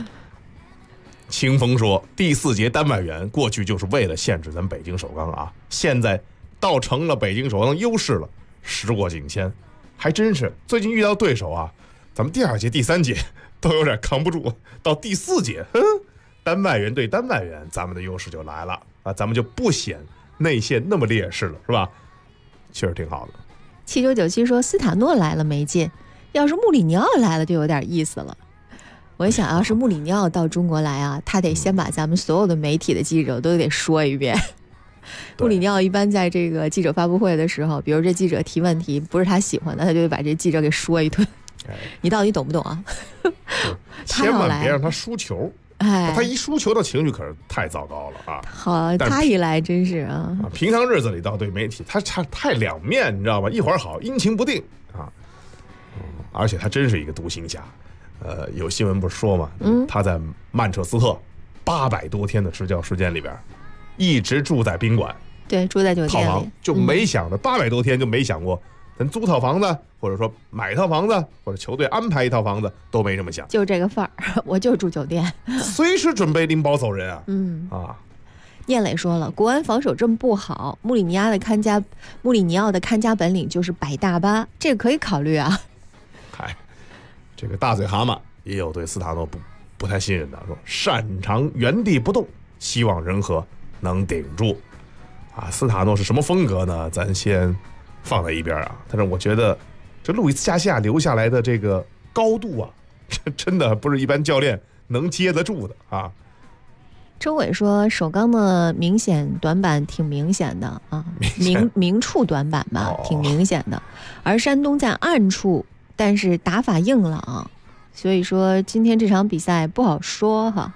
清风说，第4节丹麦援过去就是为了限制咱北京首钢啊，现在倒成了北京首钢优势了，时过境迁。还真是，最近遇到对手啊，咱们第2节、第3节都有点扛不住，到第4节，丹麦援对丹麦援，咱们的优势就来了啊，咱们就不显内线那么劣势了，是吧？确实挺好的。 7997说，斯塔诺来了没劲，要是穆里尼奥来了就有点意思了。我想要是穆里尼奥到中国来啊，他得先把咱们所有的媒体的记者都得说一遍。穆里尼奥一般在这个记者发布会的时候，比如这记者提问题不是他喜欢的，他就得把这记者给说一顿。你到底懂不懂啊？ 千万别让他输球。他一输球的情绪可是太糟糕了啊！ 好，他一来真是啊。 平常日子里到对媒体，他太两面，你知道吗？一会儿好，阴晴不定啊。而且他真是一个独行侠。有新闻不是说嘛，他在曼彻斯特800多天的执教时间里边。一直住在宾馆， 对，住在酒店里， 套房就没想着800多天就没想过，咱租套房子，或者说买套房子，或者球队安排一套房子，都没这么想， 就这个范儿，我就住酒店， 随时准备拎包走人啊。 聂磊说了，国安防守这么不好，穆里尼奥的看家本领就是摆大巴，这个可以考虑啊。 嗨，这个大嘴蛤蟆也有对斯塔诺不太信任的，说擅长原地不动。希望人和能顶住啊！斯塔诺是什么风格呢？咱先放在一边啊。但是我觉得这路易斯加西亚留下来的这个高度啊，这真的不是一般教练能接得住的啊。 周伟说，首钢的明显短板挺明显的啊，明处短板吧，挺明显的。而山东在暗处，但是打法硬朗，所以说今天这场比赛不好说哈。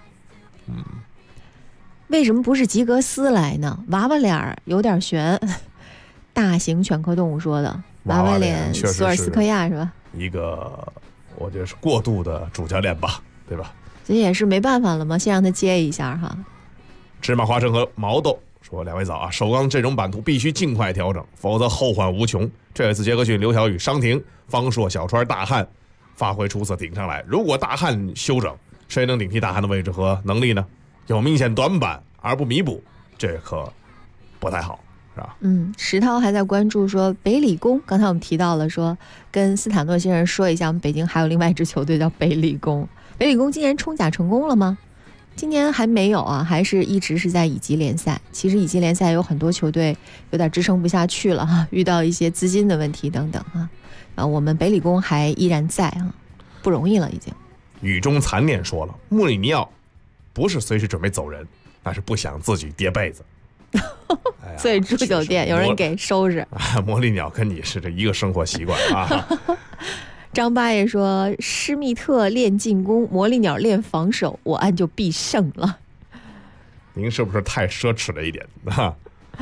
为什么不是吉格斯来呢？娃娃脸有点悬。大型犬科动物说的娃娃脸，索尔斯克亚是吧？ 一个我觉得是过度的主教练吧，对吧？ 这也是没办法了嘛，先让他接一下哈。 芝麻花生和毛豆说，两位早啊，首钢阵容版图必须尽快调整，否则后患无穷。这次杰克逊、刘晓宇伤停，方硕、小川、大汉发挥出色顶上来，如果大汉休整，谁能顶替大汉的位置和能力呢？有明显短板而不弥补，这可不太好，是吧？ 石涛还在关注说北理工，刚才我们提到了说跟斯塔诺先生说一下，我们北京还有另外一支球队叫北理工。北理工今年冲甲成功了吗？今年还没有啊，还是一直是在乙级联赛。其实乙级联赛有很多球队有点支撑不下去了哈，遇到一些资金的问题等等啊。我们北理工还依然在啊，不容易了已经。 雨中残念说了，穆里尼奥不是随时准备走人， 那是不想自己叠被子。 所以住酒店有人给收拾。 魔力鸟跟你是这一个生活习惯啊。 张八爷说：“施密特练进攻，魔力鸟练防守，我按就必胜了。” 您是不是太奢侈了一点啊？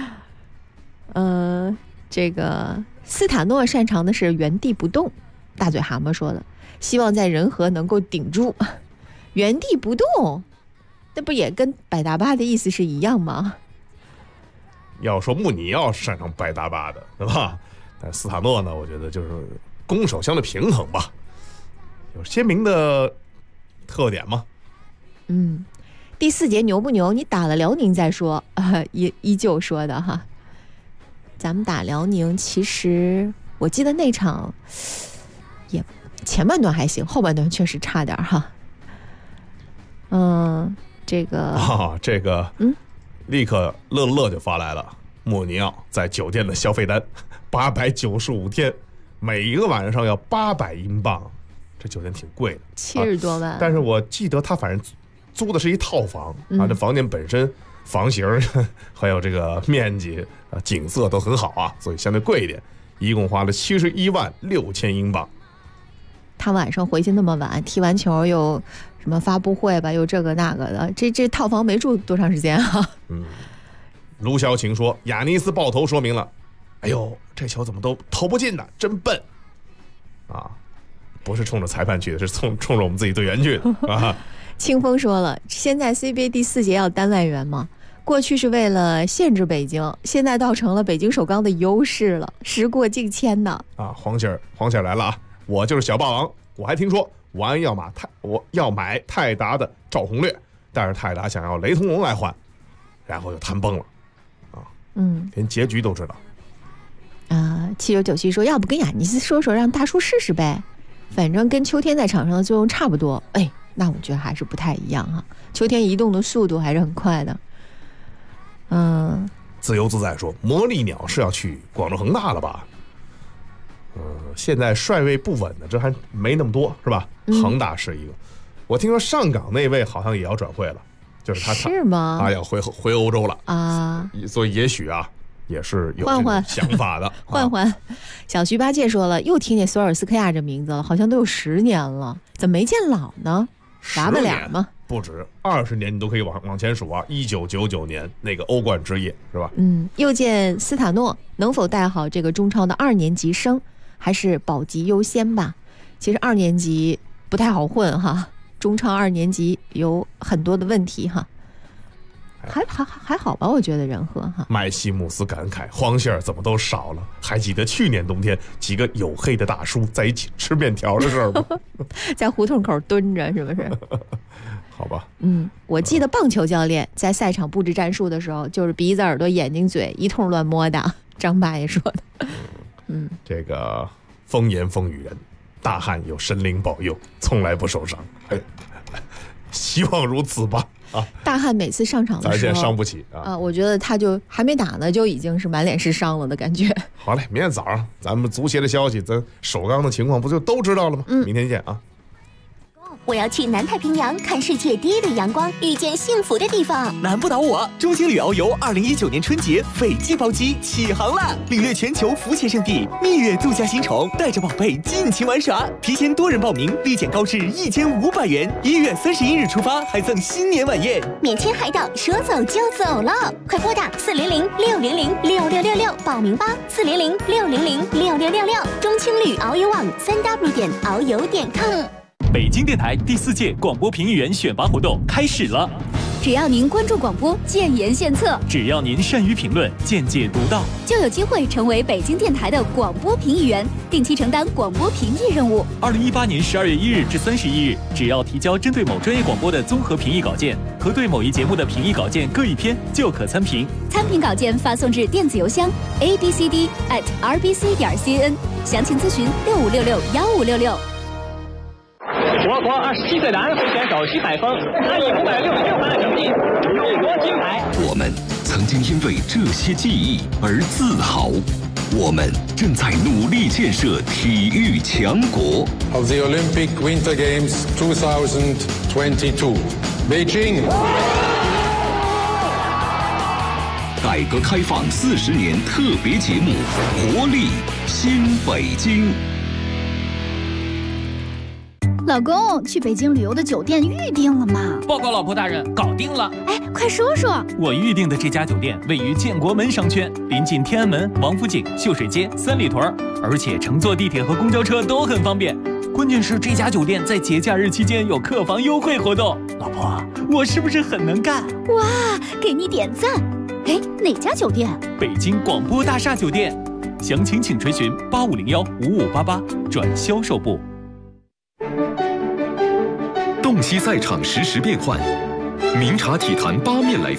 这个斯塔诺擅长的是原地不动。大嘴蛤蟆说的，希望在人和能够顶住。原地不动，那不也跟摆大巴的意思是一样吗？ 要说穆尼奥擅长摆大巴的，对吧？但斯塔诺呢，我觉得就是攻守相对平衡吧，有鲜明的特点吗？ 第4节牛不牛？你打了辽宁再说。依旧说的哈。咱们打辽宁，其实我记得那场也前半段还行，后半段确实差点哈。这个立刻乐乐就发来了穆尼奥在酒店的消费单，895天，每一个晚上要800英镑，这酒店挺贵的 ，70多万。 但是我记得他反正租的是一套房啊，这房间本身房型还有这个面积景色都很好啊，所以相对贵一点，一共花了71万6千英镑。 他晚上回去那么晚，踢完球又什么发布会吧，又这个那个的，这套房没住多长时间啊？ 卢晓晴说，亚尼斯爆头说明了，哎呦，这球怎么都投不进呢，真笨啊！不是冲着裁判去的，是冲着我们自己队员去的啊。 清风说了，现在 CBA 第4节要单外援吗？过去是为了限制北京，现在倒成了北京首钢的优势了，时过境迁呢。 黄喜儿来了啊！我就是小霸王，我还听说我要买泰达的赵宏略，但是泰达想要雷同龙来换，然后就谈崩了啊！连结局都知道。 7997说，要不跟雅尼斯说说，让大叔试试呗，反正跟秋天在场上的作用差不多。那我觉得还是不太一样哈，秋天移动的速度还是很快的。 自由自在说，魔力鸟是要去广州恒大了吧？现在帅位不稳的这还没那么多是吧？恒大是一个，我听说上港那位好像也要转会了，就是他是吗？ 要回欧洲了啊，所以也许也是有想法的。 换小徐八戒说了，又听见索尔斯克亚这名字了，好像都有10年了，怎么没见老呢？娃娃俩吗？ 不止20年，你都可以往前数啊！1999年那个欧冠之夜是吧？ 又见斯塔诺能否带好这个中超的2年级生，还是保级优先吧？其实2年级不太好混哈，中超2年级有很多的问题哈。还好吧，我觉得人和哈。 麦西姆斯感慨，黄馅儿怎么都少了？还记得去年冬天几个黝黑的大叔在一起吃面条的事儿吗？ 在胡同口蹲着，是不是？ 好吧。 我记得棒球教练在赛场布置战术的时候，就是鼻子、耳朵、眼睛、嘴一通乱摸的。张爸也说的。 这个风言风语人，大汉有神灵保佑，从来不受伤。希望如此吧。 大汉每次上场的时候， 咱现在伤不起啊！ 我觉得他就还没打呢，就已经是满脸是伤了的感觉。 好嘞，明天早上咱们足协的消息，咱首钢的情况不就都知道了吗？明天见啊！ 我要去南太平洋看世界第一缕阳光，遇见幸福的地方。 难不倒我！中青旅遨游2019年春节斐济包机起航啦！领略全球浮潜圣地，蜜月度假新宠，带着宝贝尽情玩耍。提前多人报名，立减高至1500元。1月31日出发，还赠新年晚宴， 免签海岛，说走就走了！快拨打400-600-6666报名吧！400-600-6666。中青旅遨游网3w遨游.com。 北京电台第4届广播评议员选拔活动开始了。 只要您关注广播，建言献策； 只要您善于评论，见解独到， 就有机会成为北京电台的广播评议员，定期承担广播评议任务。 2018年12月1日至31日，只要提交针对某专业广播的综合评议稿件和对某一节目的评议稿件各1篇，就可参评。 参评稿件发送至电子邮箱 abcd@rbc.cn， 详情咨询65661566。 我国27岁男会选手徐海峰，他以566分的成绩荣夺金牌。 我们曾经因为这些记忆而自豪，我们正在努力建设体育强国。 Of the Olympic Winter Games 2022, Beijing. 改革开放40年特别节目《活力新北京》。 老公，去北京旅游的酒店预定了吗？ 报告老婆大人，搞定了。 哎，快说说。 我预定的这家酒店位于建国门商圈，临近天安门、王府井、秀水街、三里屯，而且乘坐地铁和公交车都很方便。关键是这家酒店在节假日期间有客房优惠活动。老婆，我是不是很能干？ 哇，给你点赞。哎，哪家酒店？ 北京广播大厦酒店。详情请垂询8501-5588转销售部。 洞悉赛场实时变换，名茶体坛八面来风。